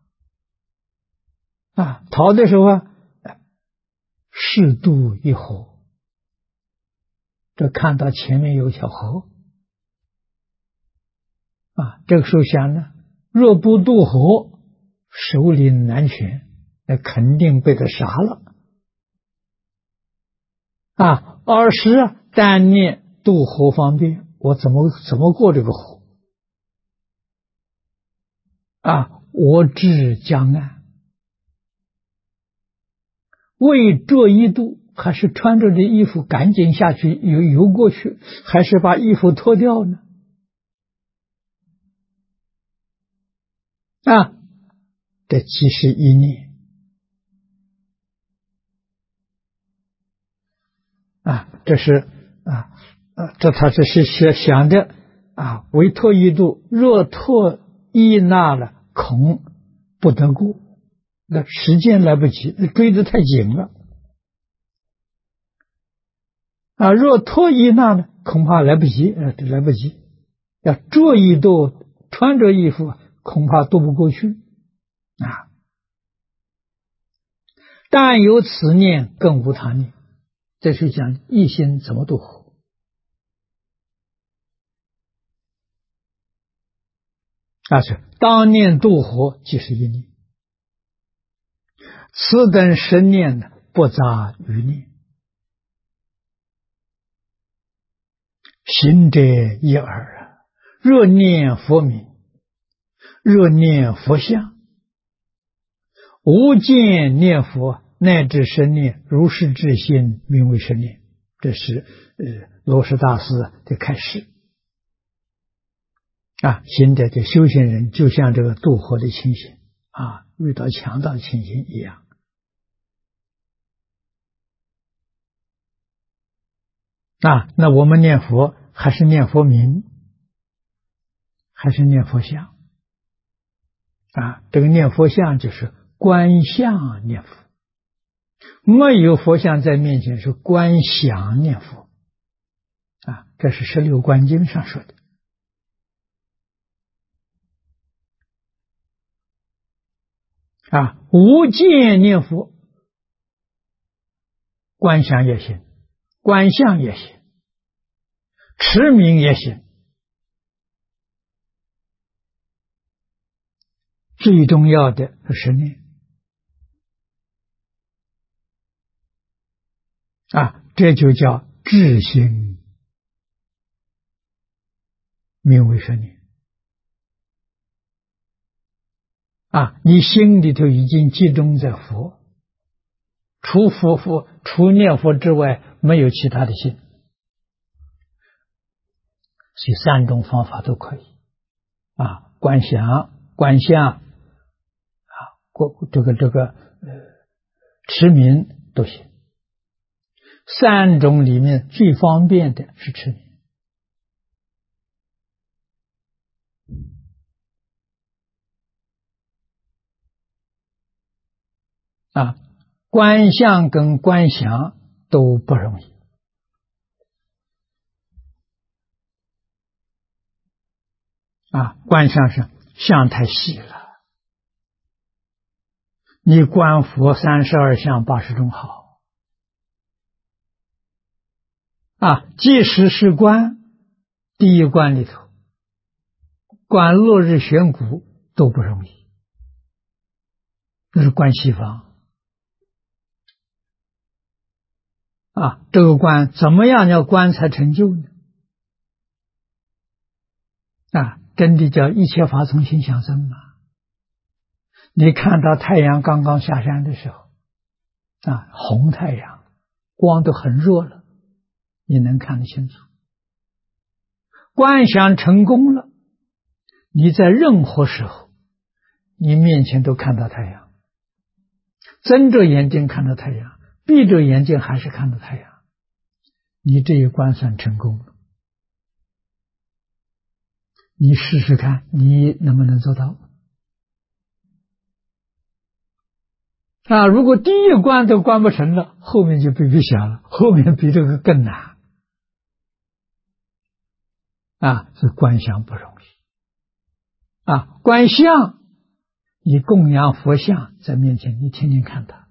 逃的时候适渡一河，这看到前面有条河这个时候想呢，若不渡河，首领难全，那肯定被他杀了而是单念渡河方便，我怎么过这个河我至江岸，为着一渡，还是穿着这衣服赶紧下去游过去，还是把衣服脱掉呢这即是一念这是这他这是想的为脱一渡，若脱一那了，恐不得过，那时间来不及，追得太紧了若脱一那呢，恐怕来不及要着一渡，穿着衣服恐怕渡不过去但有此念，更无他念。这是讲一心怎么渡河是当念渡河即是一念，此等十念呢，不杂余念，行者一耳若念佛名，若念佛像，无见念佛，乃至十念，如是至心，名为十念。这是罗什大师的开示行者的修行人就像这个渡河的情形遇到强盗的情形一样那我们念佛还是念佛名，还是念佛像这个念佛像就是观相念佛，没有佛像在面前是观想念佛。这是十六观经上说的。无见念佛，观想也行，观相也行，持名也行。最重要的是十念。这就叫至心名为十念。你心里头已经集中在佛，除念佛之外，没有其他的心。所以三种方法都可以。观想、观相，持名都行。三种里面最方便的是持名。观相跟观想都不容易。观相是相太细了，你观佛32相80种好。即使是观第一观里头，观落日悬鼓都不容易，那是观西方。这个观怎么样叫观才成就呢？真的叫一切法从心想生。你看到太阳刚刚下山的时候，红太阳，光都很弱了，你能看得清楚。观想成功了，你在任何时候，你面前都看到太阳，睁着眼睛看到太阳，闭着眼睛还是看到太阳，你这一观算成功了。你试试看，你能不能做到？如果第一关都关不成了，后面就比小了，后面比这个更难。是观想不容易。观相，你供养佛像在面前，你天天看它，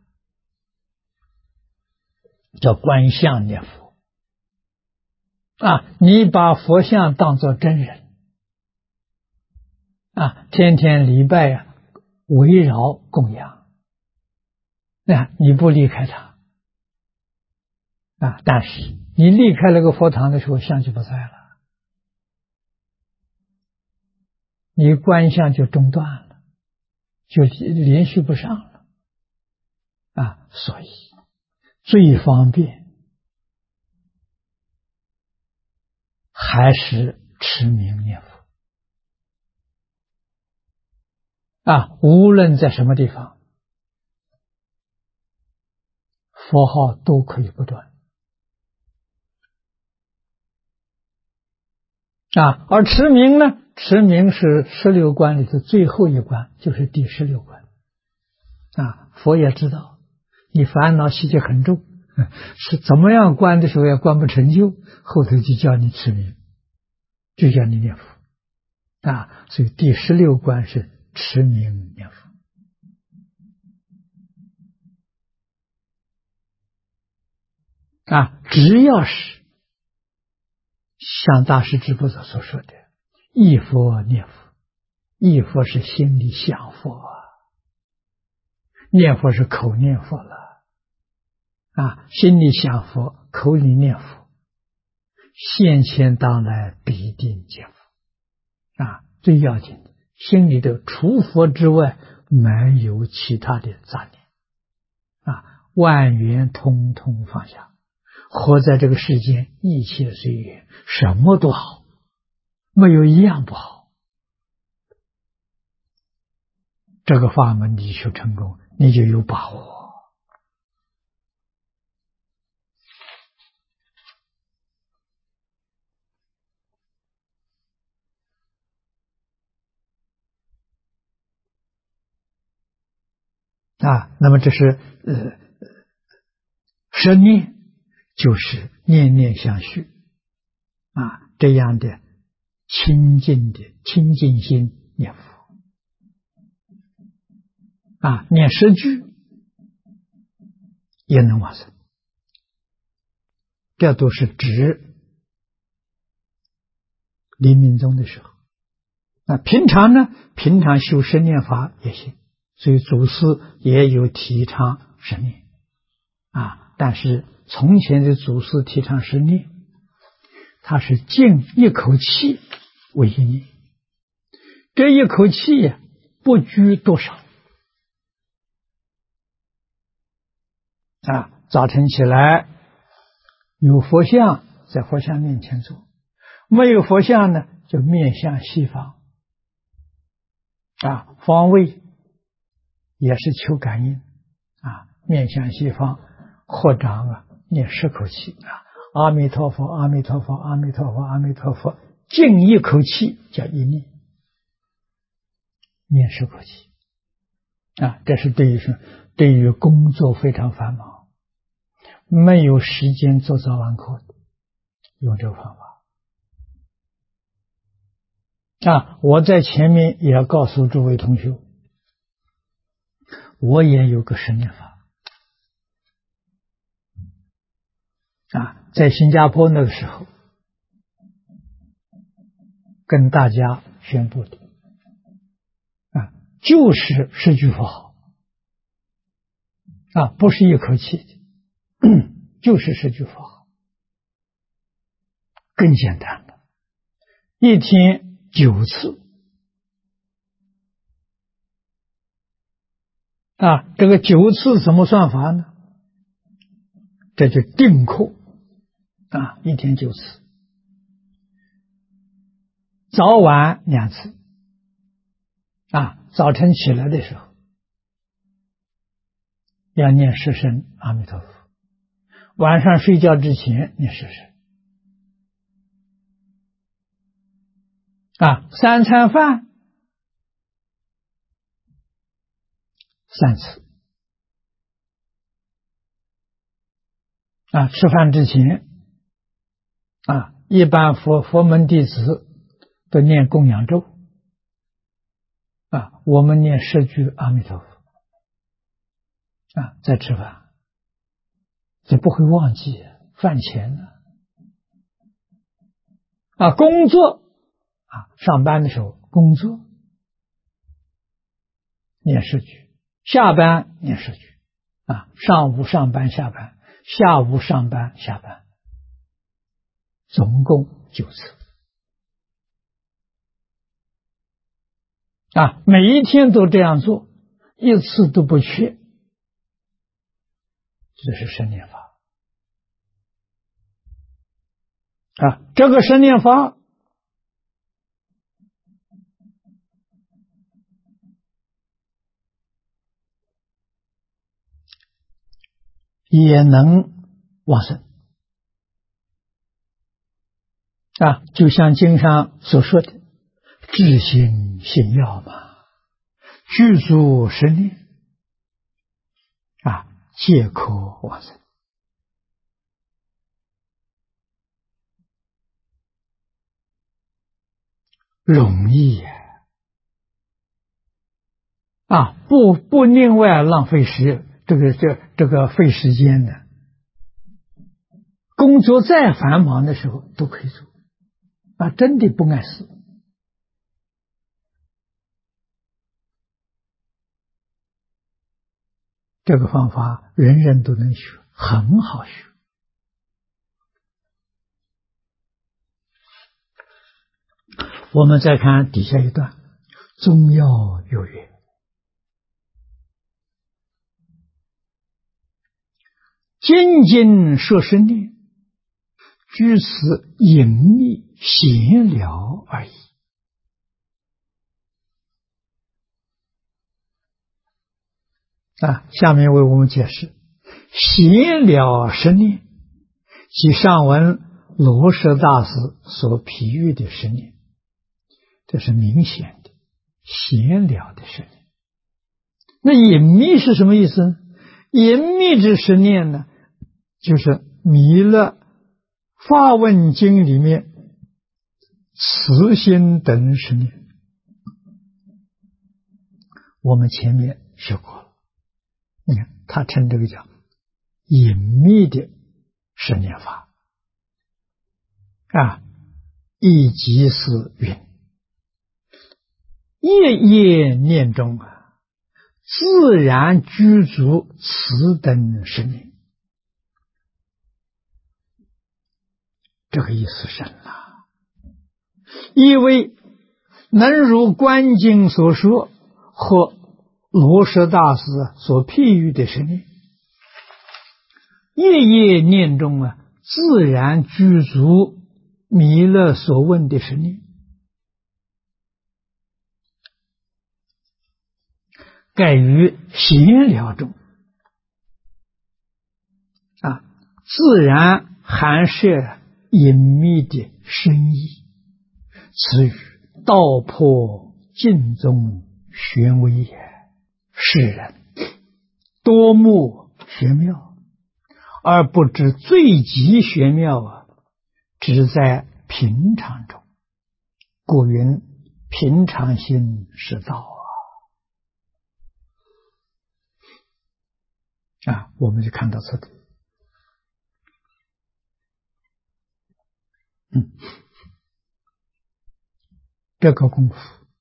叫观相念佛。你把佛像当作真人，天天礼拜围绕供养，你不离开它。但是你离开那个佛堂的时候，像就不在了，你观相就中断了，就连续不上了。所以最方便还是持名念佛。无论在什么地方，佛号都可以不断。而持名呢？持名是16观里的最后一关，就是第16关。佛也知道你烦恼习气很重，是怎么样观的时候也观不成就，后头就叫你持名，就叫你念佛。所以第16关是持名念佛。只要是像大师至菩萨所说的忆佛念佛，忆佛是心里想佛，念佛是口念佛了。心里想佛，口里念佛，现前当来必定见佛。最要紧的，心里头除佛之外没有其他的杂念。万缘通通放下，活在这个世间，一切随缘，什么都好，没有一样不好。这个法门你修成功，你就有把握。 那么这是生念，就是念念相续这样的清净心念佛念十句也能往生，这都是指临命终的时候。平常呢，平常修生念法也行，所以祖师也有提倡生念但是从前的祖师提倡生念，他是净一口气为一念，这一口气不拘多少早晨起来有佛像，在佛像面前坐，没有佛像呢，就面向西方方位也是求感应面向西方，合掌念10口气阿弥陀佛，阿弥陀佛，阿弥陀佛，阿弥陀佛，净一口气叫一念，念10口气这是对于工作非常繁忙，没有时间做早晚课的，用这个方法我在前面也要告诉诸位同学，我也有个生念法在新加坡那个时候跟大家宣布的就是10句佛号不是一口气的就是10句佛号，更简单了，一天9次这个9次怎么算法呢？这就定课一天9次，早晚2次早晨起来的时候要念10声阿弥陀佛，晚上睡觉之前念10声3餐饭3次吃饭之前一般佛门弟子都念供养咒我们念10句阿弥陀佛在吃饭，就不会忘记饭前了工作上班的时候工作念10句，下班念10句上午上班下班，下午上班下班，总共9次每一天都这样做，一次都不缺，这是生念法这个生念法也能往生就像经上所说的至心信要嘛，具足10念皆可往生容易不另外浪费这个费时间的，工作再繁忙的时候都可以做真的不碍事。这个方法人人都能学，很好学我们再看底下一段，中要有曰仅仅说生念，居此隐秘闲聊而已下面为我们解释闲聊生念，即上文罗什大师所譬喻的生念，这是明显的闲聊的生念。 那隐秘是什么意思呢？隐秘之实念呢，就是弥勒法问经里面慈心等实念，我们前面学过了。你看他称这个叫隐秘的实念法啊，亦即是云夜夜念中啊，自然具足此等实念。这个意思深了，因为能如观经所说或罗什大师所譬喻的实念，夜夜念中啊，自然具足弥勒所问的实念，盖于闲聊中啊，自然含摄隐秘的深意，此语道破尽宗玄微也。世人多慕玄妙，而不知最极玄妙啊，只在平常中。故云平常心是道啊！我们就看到这里。这个功夫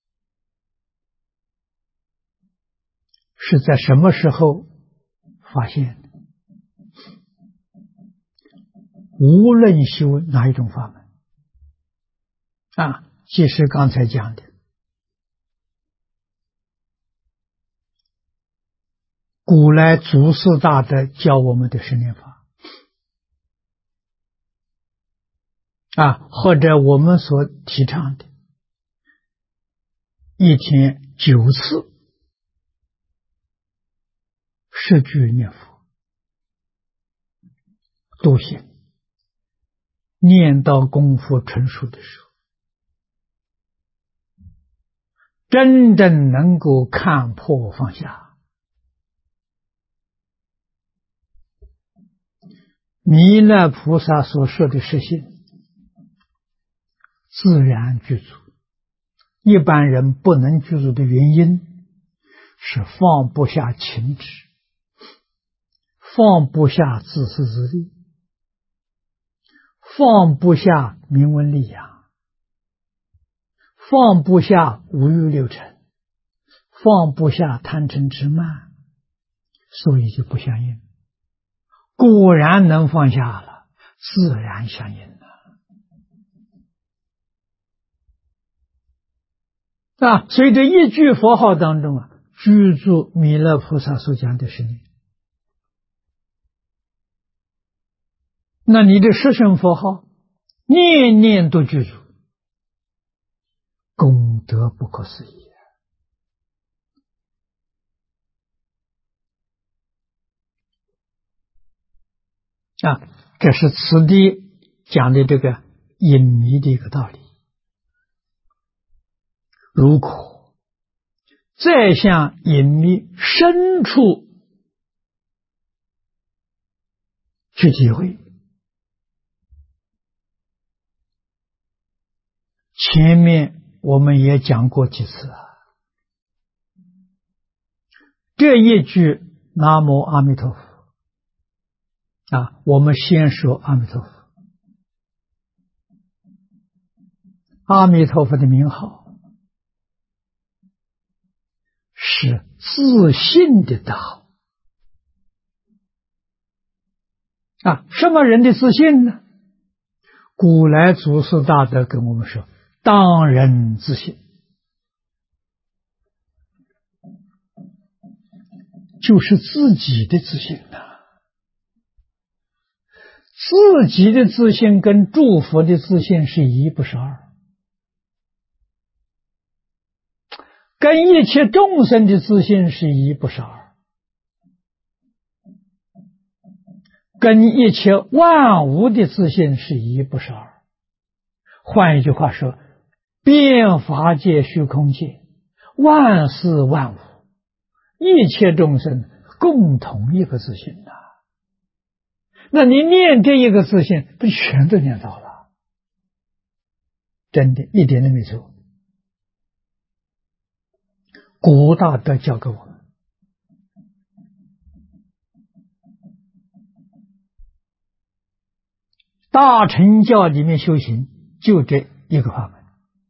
是在什么时候发现的？无论修哪一种法门啊，即是刚才讲的古来祖师大德教我们的实念法啊，或者我们所提倡的一天9次十句念佛，都行。念到功夫成熟的时候，真正能够看破放下，弥勒菩萨所说的实性自然具足。一般人不能具足的原因是放不下情执，放不下自私自利，放不下名闻利养，放不下五欲六尘，放不下贪嗔痴慢，所以就不相应。果然能放下了，自然相应了啊！所以这一句佛号当中啊，居住弥勒菩萨所讲的实念。那你的十声佛号念念都具足，功德不可思议啊！这是此地讲的这个隐秘的一个道理。如果再向隐秘深处去体会，前面我们也讲过几次啊，这一句南无阿弥陀佛啊，我们先说阿弥陀佛。阿弥陀佛的名号是自信的德号啊！什么人的自信呢？古来祖师大德跟我们说，当人自信，就是自己的自信呐。自己的自信跟诸佛的自信是一不是二，跟一切众生的自信是一不是二，跟一切万物的自信是一不是二。换一句话说，遍法界虚空界，万事万物一切众生共同一个自性呐。那你念这一个自性，不全都念到了？真的，一点都没错。古大德教给我们，大乘教里面修行就这一个法门，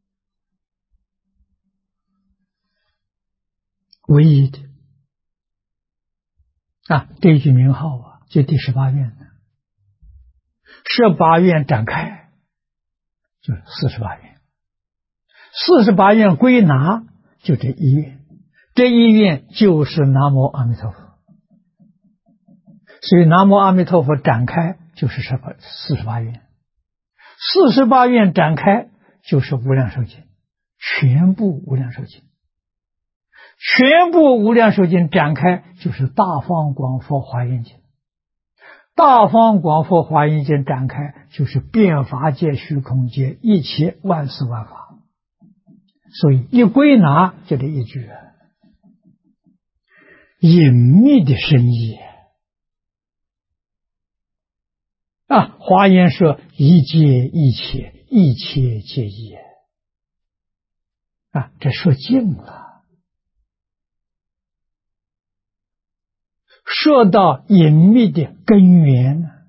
唯一的这一句名号就第18愿的，18愿展开就是48愿，48愿归纳就这一愿，这一愿就是南无阿弥陀佛。所以南无阿弥陀佛展开就是48愿，48愿展开就是无量寿经，全部无量寿经，全部无量寿经展开就是大方广佛华严经，大方广佛华严经展开就是遍法界虚空界一切万事万法。所以一归纳就这一句隐秘的深意华严说一切一切，一切皆一这说尽了，说到隐秘的根源呢。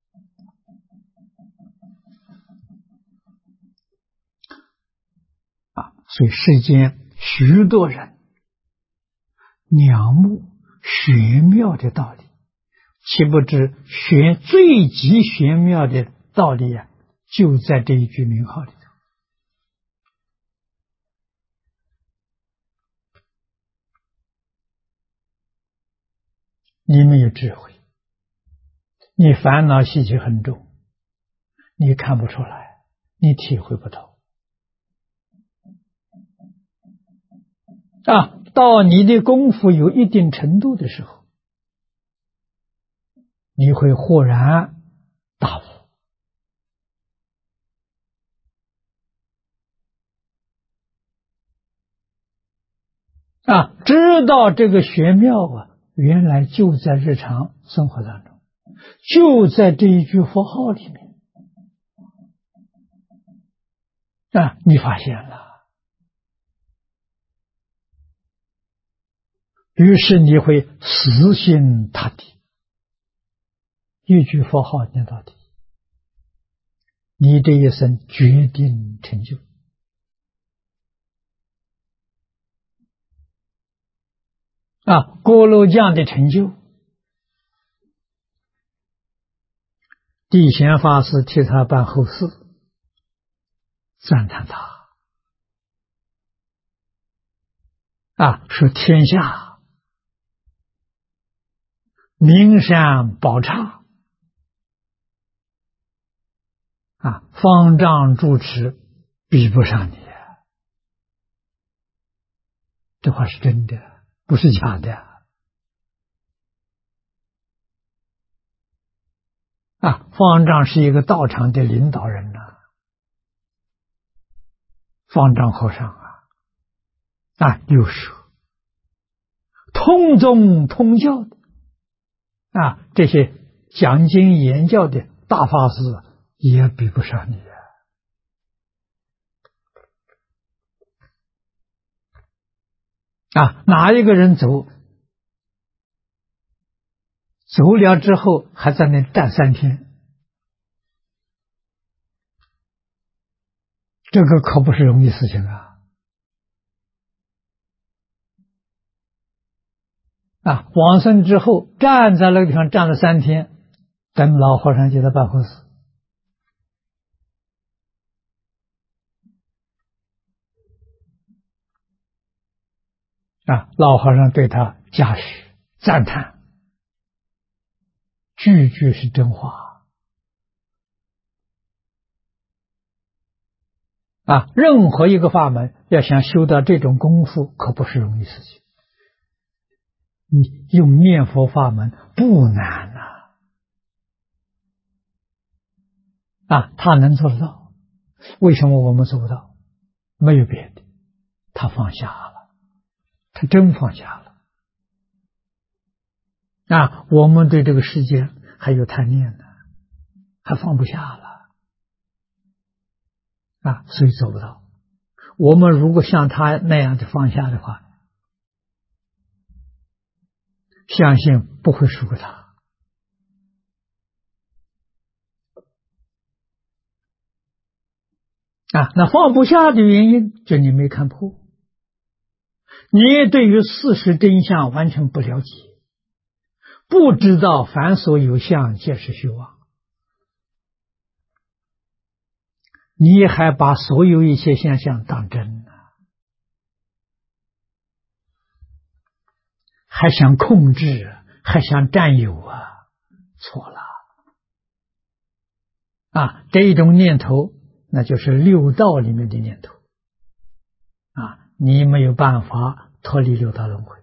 所以世间许多人仰慕玄妙的道理，岂不知最极玄妙的道理就在这一句名号里头。你没有智慧，你烦恼习气很重，你看不出来，你体会不到到你的功夫有一定程度的时候，你会豁然大悟知道这个玄妙原来就在日常生活当中，就在这一句佛号里面你发现了，于是你会死心塌地，一句佛号念到底，你这一生决定成就锅炉匠的成就，地贤法师替他办后事，赞叹他说天下名山宝刹方丈住持比不上你这话是真的，不是假的方丈是一个道场的领导人方丈和尚又说通宗通教的这些讲经言教的大法师也比不上你哪一个人走了之后还在那站3天，这个可不是容易事情往生之后站在那个地方站了3天，等老和尚给他办后事老和尚对他嘉许赞叹，句句是真话任何一个法门要想修到这种功夫可不是容易事情，你用念佛法门不难他能做得到，为什么我们做不到？没有别的，他放下了，他真放下了我们对这个世界还有贪念呢，还放不下了所以做不到。我们如果像他那样的放下的话，相信不会输给他。那放不下的原因，就你没看破，你对于事实真相完全不了解，不知道凡所有相，皆是虚妄，你还把所有一切现象当真呢，还想控制，还想占有错了这一种念头，那就是六道里面的念头你没有办法脱离六道轮回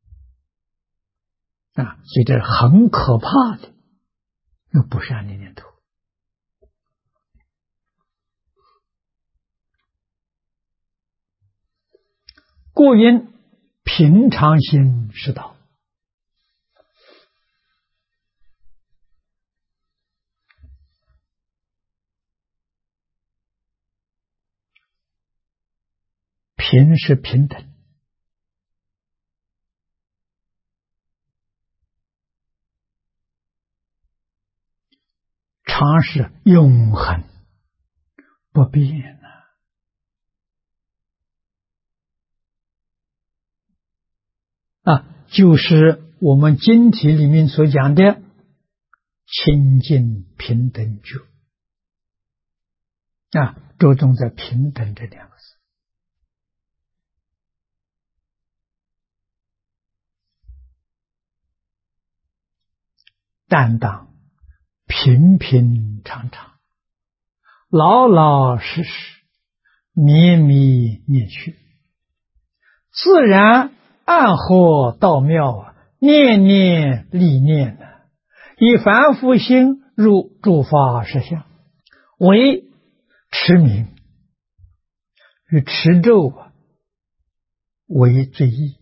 所以这很可怕的有不善的念头。故因平常心是道。平是平等，常是永恒不变就是我们经题里面所讲的清净平等觉着重在平等这两个字。担当平平常常，老老实实，绵绵念去，自然暗合道妙念念力念以凡夫心入诸法实相，为持名与持咒为最易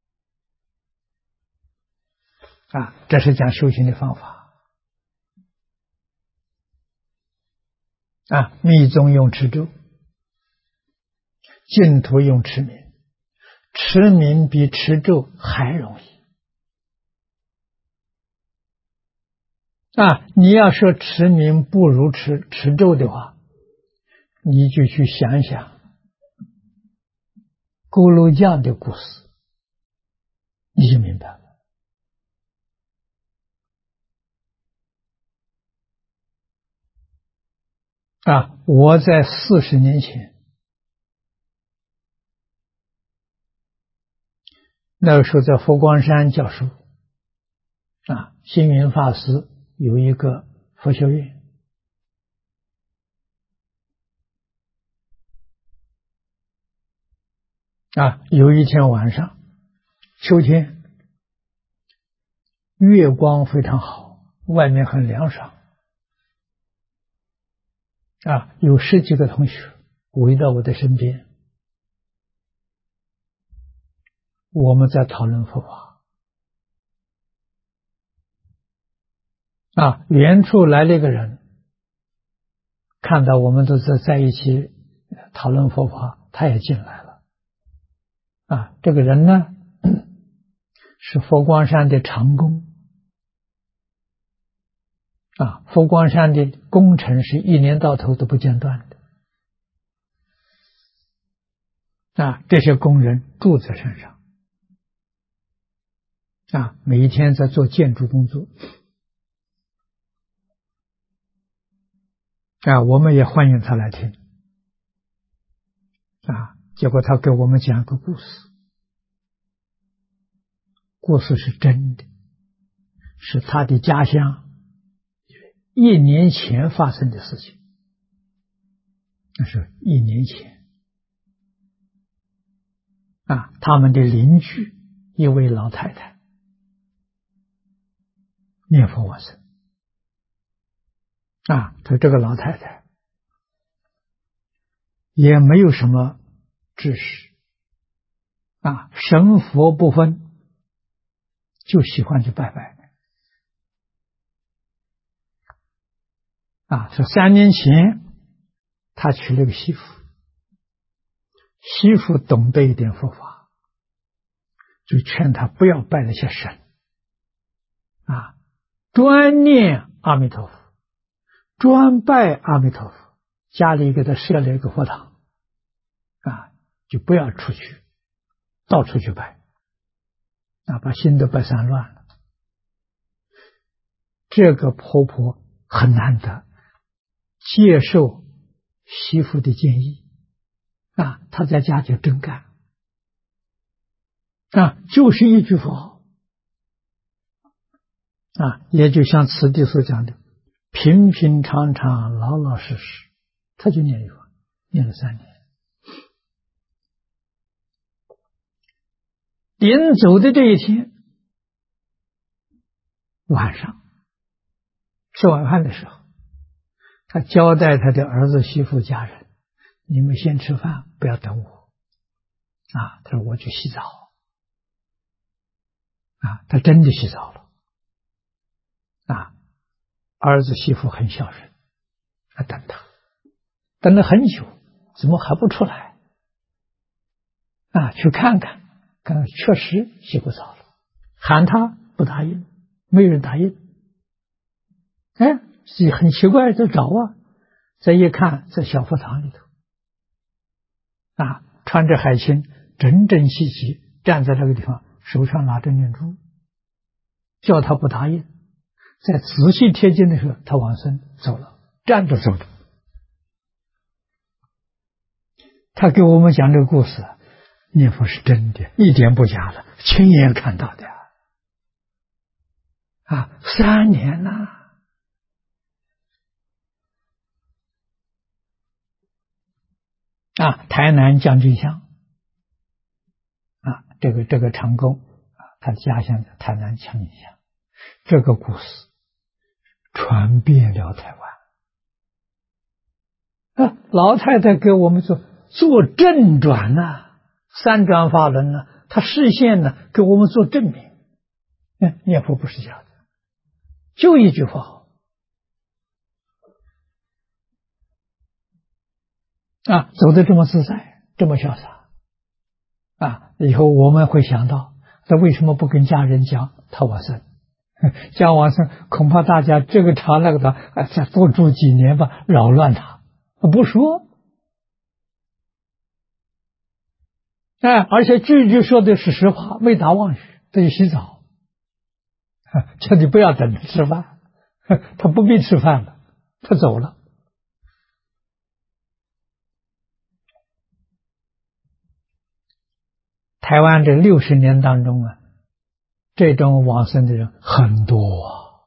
这是讲修行的方法密宗用持咒，净土用持名，持名比持咒还容易你要说持名不如持咒的话，你就去想想佝偻将的故事，你就明白了我在40年前，那个时候在佛光山教书星云法师有一个佛学院有一天晚上，秋天，月光非常好，外面很凉爽有10几个同学围到我的身边，我们在讨论佛法远处来了一个人，看到我们都是在一起讨论佛法，他也进来了这个人呢是佛光山的长工佛光山的工程是一年到头都不间断的这些工人住在山上每一天在做建筑工作我们也欢迎他来听结果他给我们讲个故事，故事是真的，是他的家乡1年前发生的事情，那是1年前他们的邻居一位老太太念佛往生他这个老太太也没有什么知识神佛不分，就喜欢去拜拜说3年前他娶了个媳妇，媳妇懂得一点佛法，就劝他不要拜那些神，专念阿弥陀佛，专拜阿弥陀佛，家里给他设了一个佛堂，就不要出去到处去拜，把心都拜散乱了。这个婆婆很难得接受媳妇的建议，她在家就真干，就是一句佛号，也就像此地所讲的，平平常常老老实实，她就念一佛，念了3年。临走的这一天晚上吃晚饭的时候，他交代他的儿子媳妇家人，你们先吃饭，不要等我。他说我去洗澡。他真的洗澡了。儿子媳妇很孝顺，等他，等了很久，怎么还不出来？去看看，确实洗过澡了，喊他不答应，没人答应。很奇怪，在找再一看，在小佛堂里头，穿着海青，整整齐齐站在那个地方，手上拿着念珠，叫他不答应。在仔细贴近的时候，他往生走了，站着走的。他给我们讲这个故事，念佛是真的，一点不假的，亲眼看到的。3年呐。台南将军乡，这个长工，他的家乡在台南将军乡，这个故事传遍了台湾。老太太给我们做正转三转法轮他示现给我们做证明。念佛不是假的，就一句话。走得这么自在，这么潇洒，以后我们会想到，他为什么不跟家人讲他往生？讲往生，恐怕大家这个查那个的，再多住几年吧，扰乱他，不说。而且句句说的是实话，没打妄语，他就洗澡，叫你不要等着吃饭，他不必吃饭了，他走了。台湾这60年当中这种往生的人很多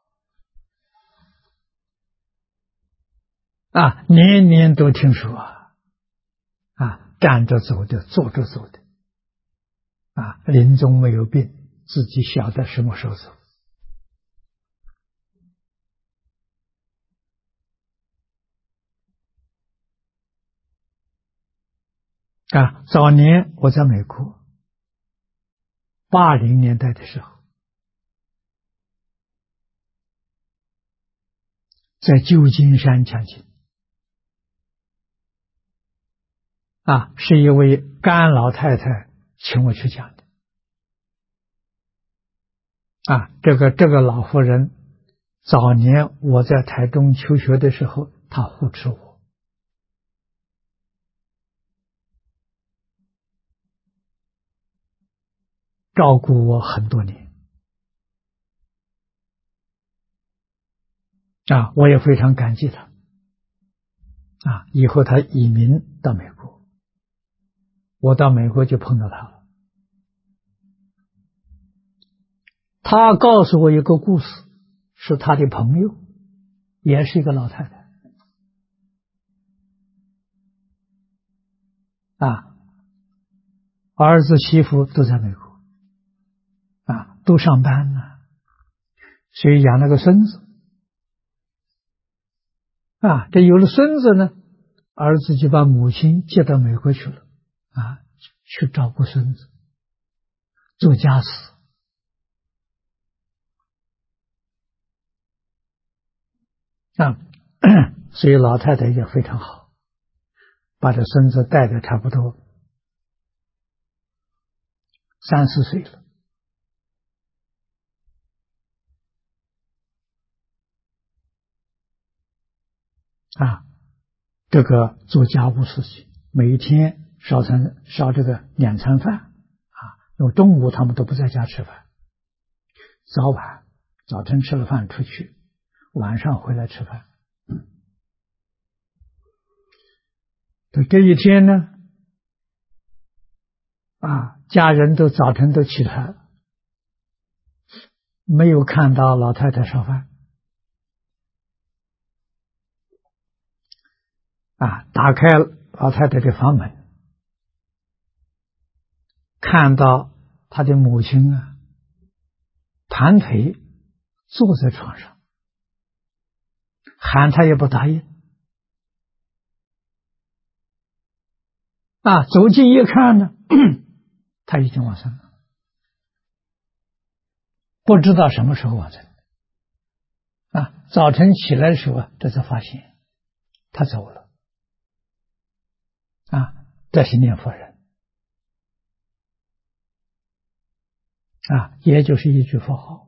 年年都听说站着走的，坐着走的临终没有病，自己晓得什么时候走。早年我在美国80年代的时候，在旧金山讲经是一位甘老太太请我去讲的这个老妇人早年我在台中求学的时候，她护持我，照顾我很多年我也非常感激她以后她移民到美国，我到美国就碰到她了。她告诉我一个故事，是她的朋友，也是一个老太太儿子媳妇都在美国都上班了，所以养了个孙子这有了孙子呢，儿子就把母亲接到美国去了去照顾孙子，做家事所以老太太也非常好，把这孙子带的差不多3、4岁了。这个做家务事情，每一天烧这个2餐饭因为中午他们都不在家吃饭，早晨吃了饭出去，晚上回来吃饭。这一天呢，家人都早晨都起来了，没有看到老太太烧饭。打开老太太的房门，看到她的母亲盘腿坐在床上，喊她也不答应。走近一看呢，她已经往生了，不知道什么时候往生。早晨起来的时候这才发现她走了。这是念佛人也就是一句佛号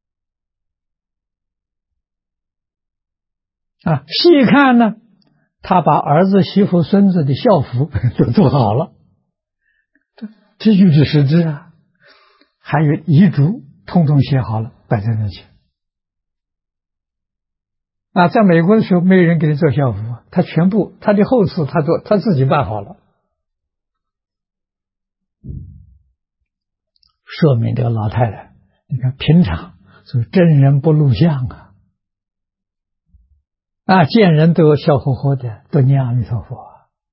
细看呢，他把儿子媳妇孙子的孝服都做好了，这欲知实质还有遗嘱统统写好了，摆在那前。在美国的时候没有人给他做孝服，他全部他的后事他自己办好了。说明这个老太太，你看平常是真人不露相见人都笑呵呵的，都念阿弥陀佛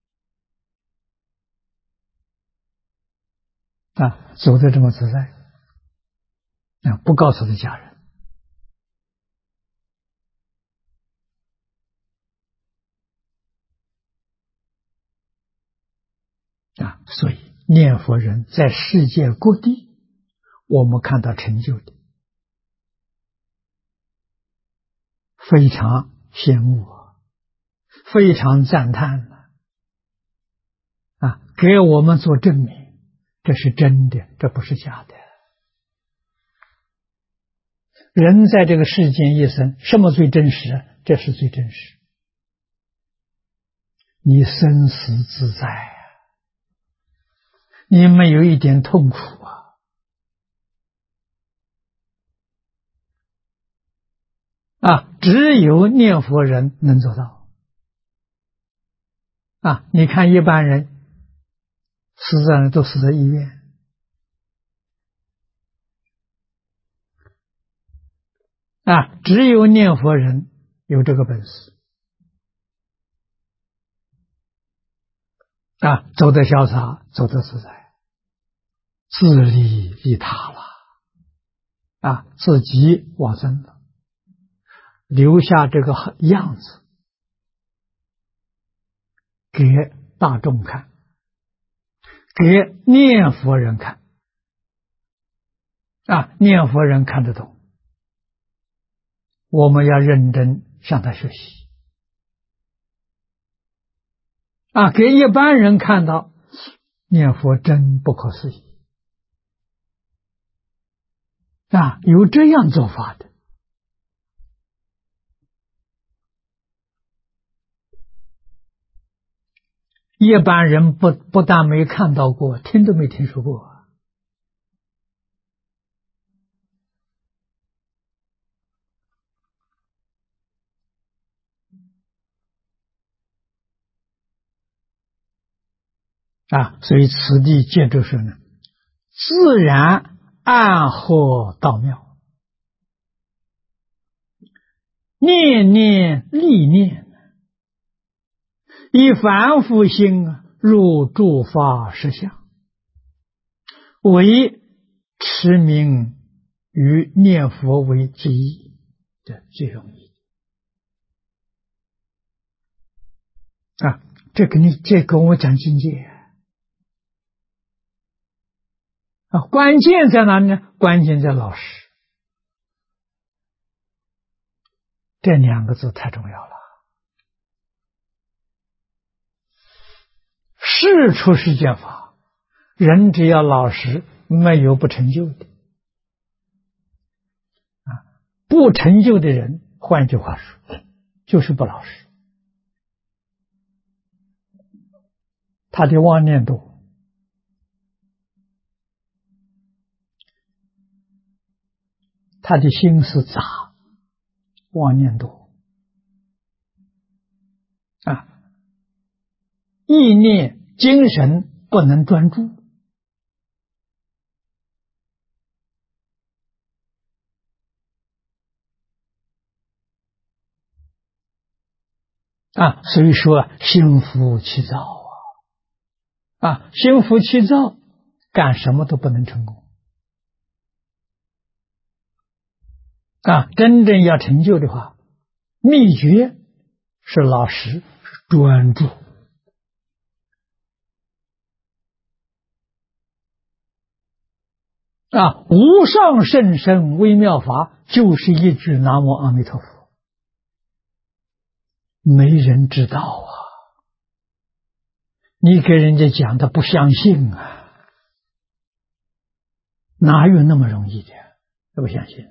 走得这么自在不告诉他家人所以念佛人在世界各地我们看到成就的非常羡慕非常赞叹给我们做证明，这是真的，这不是假的。人在这个世间一生，什么最真实？这是最真实。你生死自在你没有一点痛苦只有念佛人能做到你看一般人死在都死在医院只有念佛人有这个本事走得潇洒，走得自在，自利利他了自己往生了，留下这个样子给大众看，给念佛人看念佛人看得懂，我们要认真向他学习给一般人看到念佛真不可思议有这样做法的一般人不但没看到过，听都没听说过所以此地见着说呢，自然暗合道妙，念念力念，以凡夫心入诸法实相，为持名与念佛为之一，这最容易这跟我讲境界关键在哪里呢？关键在老实，这2个字太重要了事出世间法，人只要老实，没有不成就的。不成就的人，换句话说，就是不老实，他的妄念多，他的心思杂，妄念多意念精神不能专注所以说心浮气躁心浮气躁，干什么都不能成功真正要成就的话，秘诀是老实，是专注无上甚深微妙法，就是一句南无阿弥陀佛，没人知道你给人家讲的不相信哪有那么容易的？不相信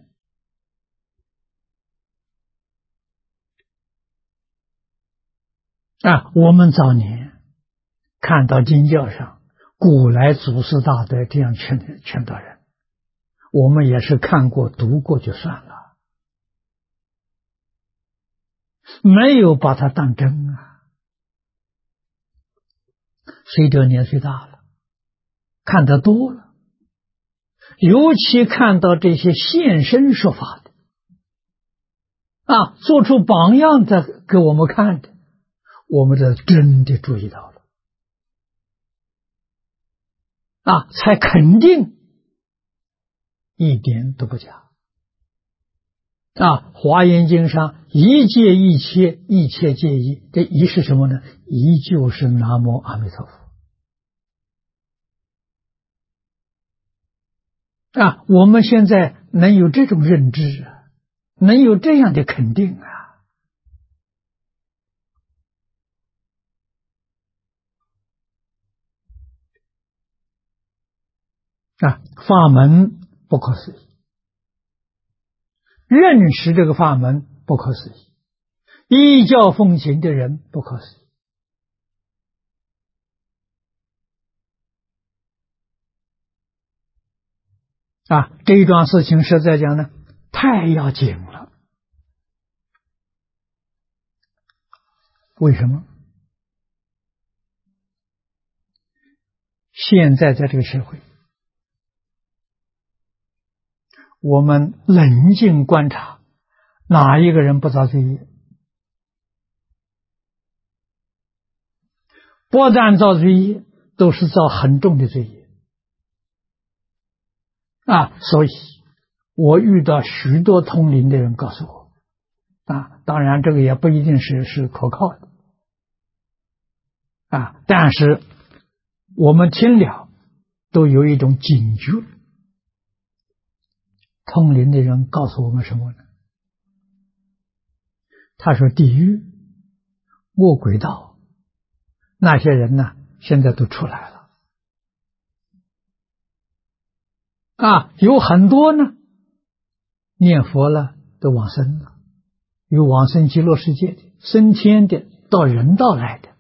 我们早年看到经教上古来祖师大德这样劝导人，我们也是看过读过就算了，没有把它当真随着年岁大了，看得多了，尤其看到这些现身说法的做出榜样的给我们看的，我们这真的注意到了才肯定一点都不假华严经上一切一切，一切皆一，这一是什么呢？一就是南无阿弥陀佛我们现在能有这种认知能有这样的肯定法门不可思议，认识这个法门不可思议，依教奉行的人不可思议这一桩事情实在讲呢，太要紧了。为什么？现在在这个社会，我们冷静观察，哪一个人不造罪业？不但造罪业，都是造很重的罪业所以我遇到许多通灵的人告诉我当然这个也不一定是可靠的但是我们听了都有一种警觉。通灵的人告诉我们什么呢？他说地狱恶鬼道那些人呢，现在都出来了有很多呢念佛了都往生了，有往生极乐世界的，升天的，到人道来的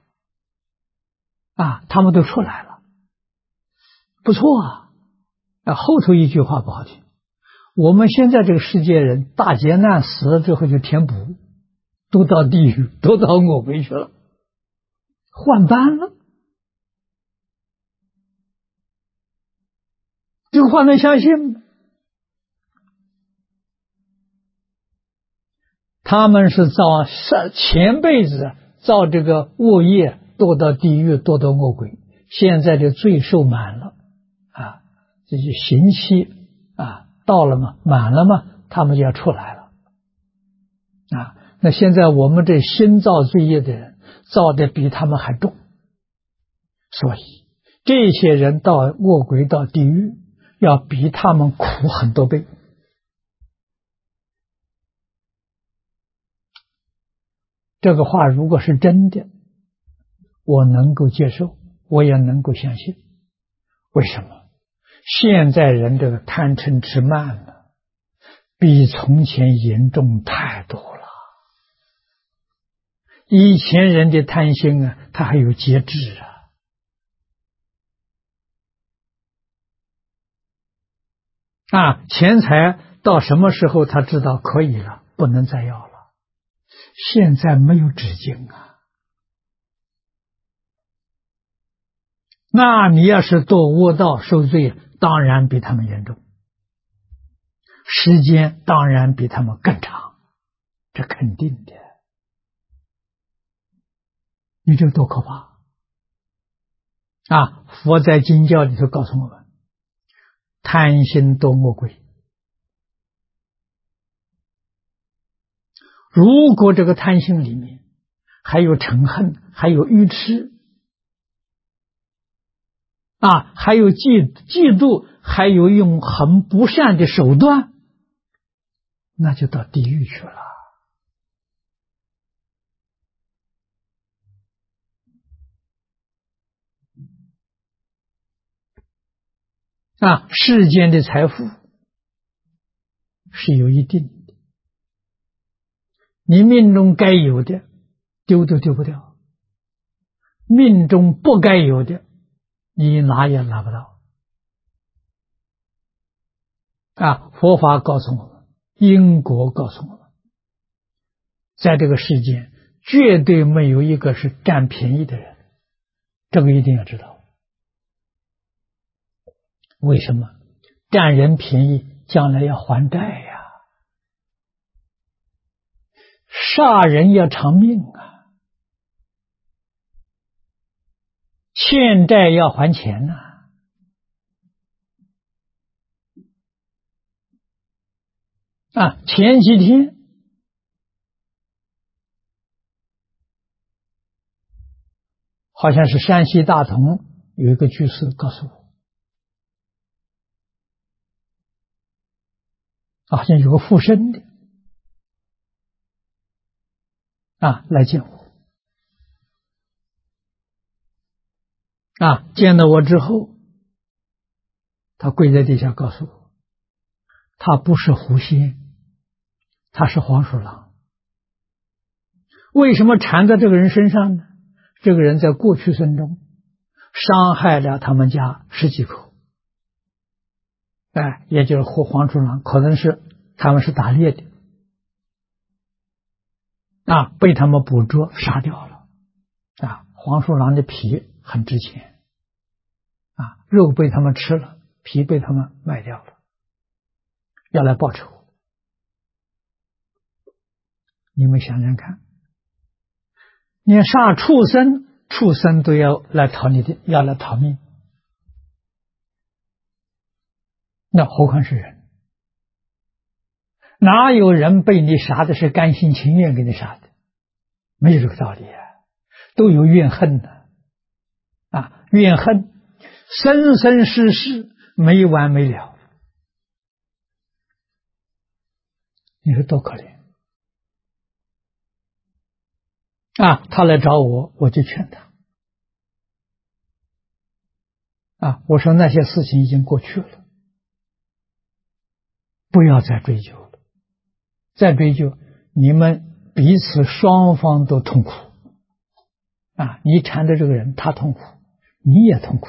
他们都出来了，不错后头一句话不好听，我们现在这个世界人大劫难死了之后就填补，都到地狱，都到恶鬼去了，换班了，这个话能相信吗？他们是造前辈子造这个恶业，堕到地狱，堕到恶鬼，现在的罪受满了这就刑期到了嘛，满了嘛，他们就要出来了那现在我们这新造罪业的人造的比他们还重，所以这些人到恶鬼到地狱要比他们苦很多倍。这个话如果是真的，我能够接受， 我也能够相信。为什么？现在人这个贪嗔痴慢呢，比从前严重太多了。以前人的贪心啊，他还有节制钱财到什么时候他知道可以了，不能再要了。现在没有止境那你要是堕恶道受罪，当然比他们严重，时间当然比他们更长，这肯定的。你这多可怕佛在经教里头告诉我们，贪心多魔鬼。如果这个贪心里面还有嗔恨，还有愚痴还有嫉妒，还有用很不善的手段，那就到地狱去了世间的财富是有一定的，你命中该有的丢都丢不掉，命中不该有的你拿也拿不到佛法告诉我们，因果告诉我们，在这个世间绝对没有一个是占便宜的人，这个一定要知道。为什么？占人便宜将来要还债呀，杀人要偿命欠债要还钱前几天好像是山西大同有一个居士告诉我，好像有个附身的来见我见了我之后，他跪在地下告诉我，他不是狐仙，他是黄鼠狼。为什么缠在这个人身上呢？这个人在过去生中伤害了他们家10几口，也就是黄鼠狼，可能是他们是打猎的被他们捕捉杀掉了黄鼠狼的皮很值钱肉被他们吃了，皮被他们卖掉了，要来报仇。你们想想看，连杀畜生，畜生都要来讨你的，要来讨命，那何况是人？哪有人被你杀的是甘心情愿给你杀的？没有这个道理都有怨恨的怨恨生生世世没完没了，你说多可怜他来找我，我就劝他我说那些事情已经过去了，不要再追究了，再追究你们彼此双方都痛苦你缠着这个人，他痛苦，你也痛苦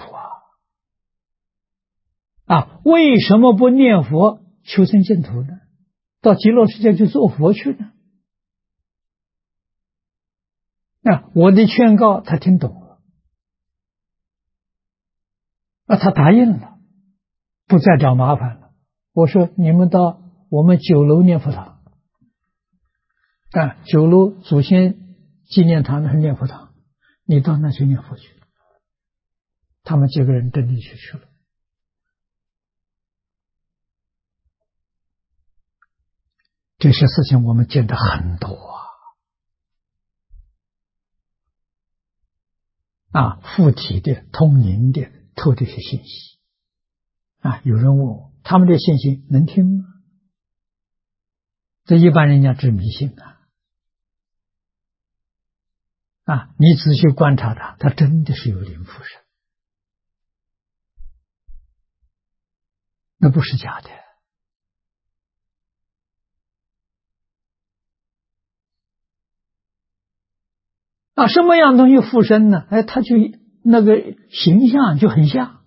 为什么不念佛求生净土呢？到极乐世界去做佛去呢？我的劝告他听懂了他答应了，不再找麻烦了。我说你们到我们9楼念佛堂9楼祖先纪念堂是念佛堂，你到那去念佛去。他们几个人真的去了。这些事情我们见得很多附体的、通灵的、透这些信息有人问我，他们的信息能听吗？这一般人家只迷信你仔细观察他真的是有灵附身那不是假的。什么样东西附身呢？它就那个形象就很像。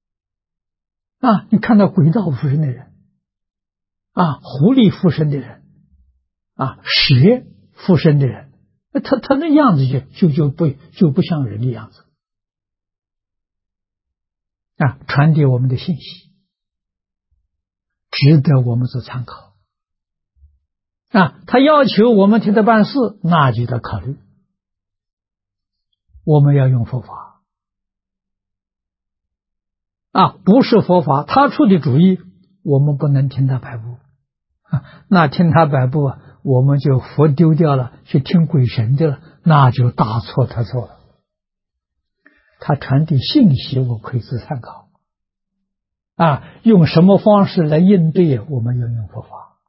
你看到鬼道附身的人，狐狸附身的人，蛇附身的人，他那样子就不像人的样子。传递我们的信息，值得我们做参考。他要求我们替他办事，那就得考虑。我们要用佛法。不是佛法，他出的主意，我们不能听他摆布。那听他摆布我们就佛丢掉了，去听鬼神的了，那就大错特错了。他传递信息，我可以做参考。用什么方式来应对，我们要用佛法。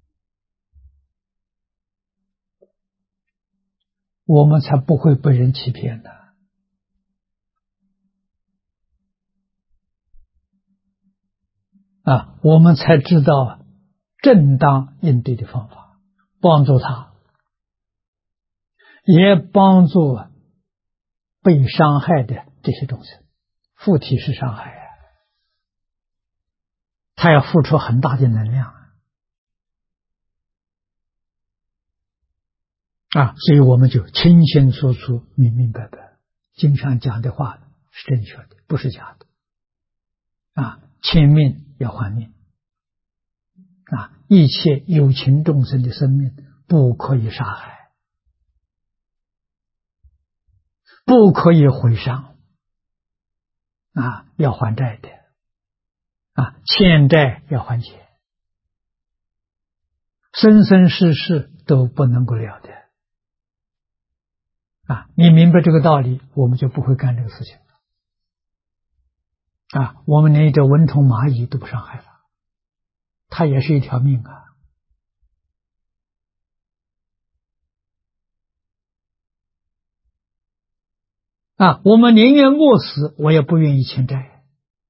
我们才不会被人欺骗的。我们才知道正当应对的方法，帮助他，也帮助被伤害的这些众生。附体是伤害他要付出很大的能量所以我们就清清楚楚、明明白白，经上讲的话是正确的，不是假的。欠命要还命一切有情众生的生命不可以杀害，不可以毁伤要还债的欠债要还钱，生生世世都不能够了的你明白这个道理，我们就不会干这个事情我们连一只蚊虫蚂蚁都不伤害了，它也是一条命我们宁愿饿死，我也不愿意欠债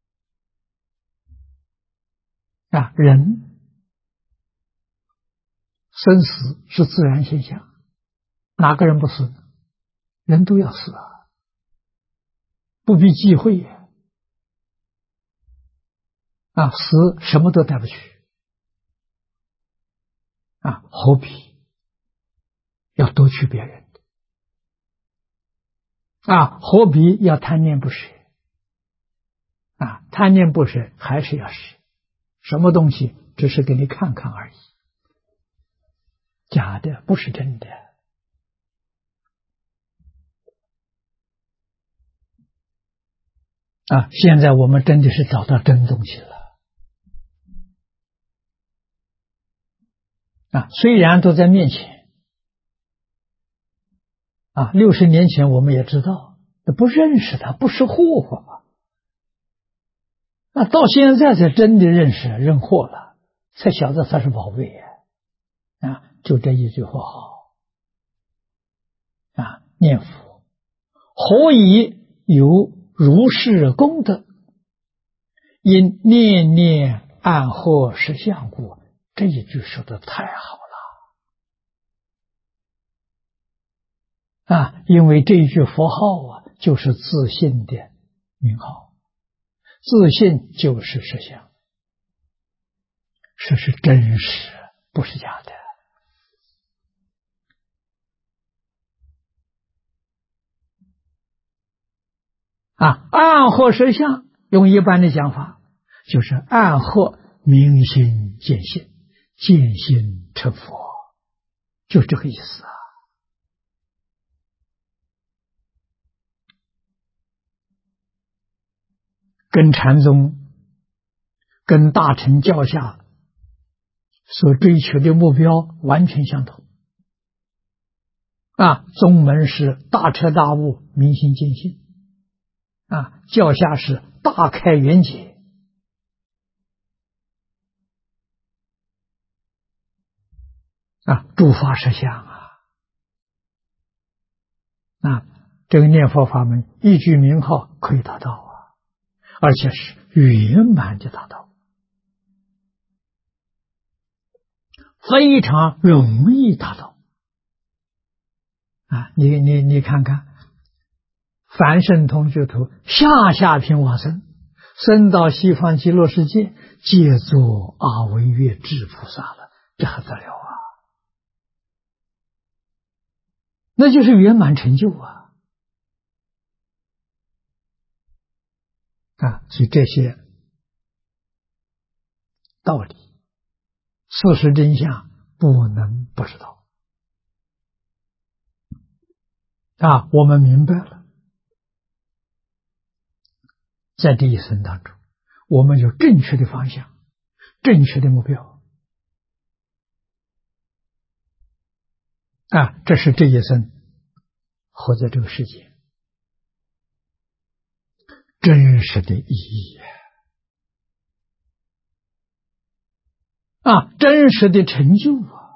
人生死是自然现象，哪个人不死呢？人都要死不必忌讳死什么都带不去何必要夺取别人何必要贪念不舍贪念不舍还是要舍，什么东西只是给你看看而已，假的不是真的现在我们真的是找到真东西了虽然都在面前60年前我们也知道，不认识它，不识货到现在才真的认识认货了，才晓得它是宝贝就这一句话好念佛何以有如是功德，因念念暗合实相故。这一句说的太好了因为这一句佛号就是自信的名号，自信就是实相，是真实，不是假的暗合实相，用一般的讲法就是暗合明心见性，见性成佛，就这个意思跟禅宗跟大乘教下所追求的目标完全相同宗门是大彻大悟，明心见性教下是大开圆解诸法实相这个念佛法门一句名号可以达到而且是圆满的达到非常容易达到。啊，你看看，凡圣同居土下品往生，生到西方极乐世界，皆作阿惟越致菩萨了，这还得了啊？那就是圆满成就啊！啊，所以这些道理、事实真相不能不知道啊！我们明白了，在这一生当中，我们有正确的方向、正确的目标啊！这是这一生活在这个世界真实的意义啊！真实的成就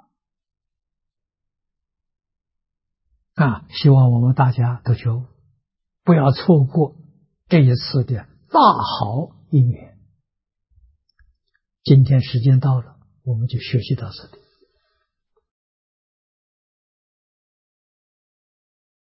啊！希望我们大家都觉悟，不要错过这一次的大好因缘。今天时间到了，我们就学习到这里。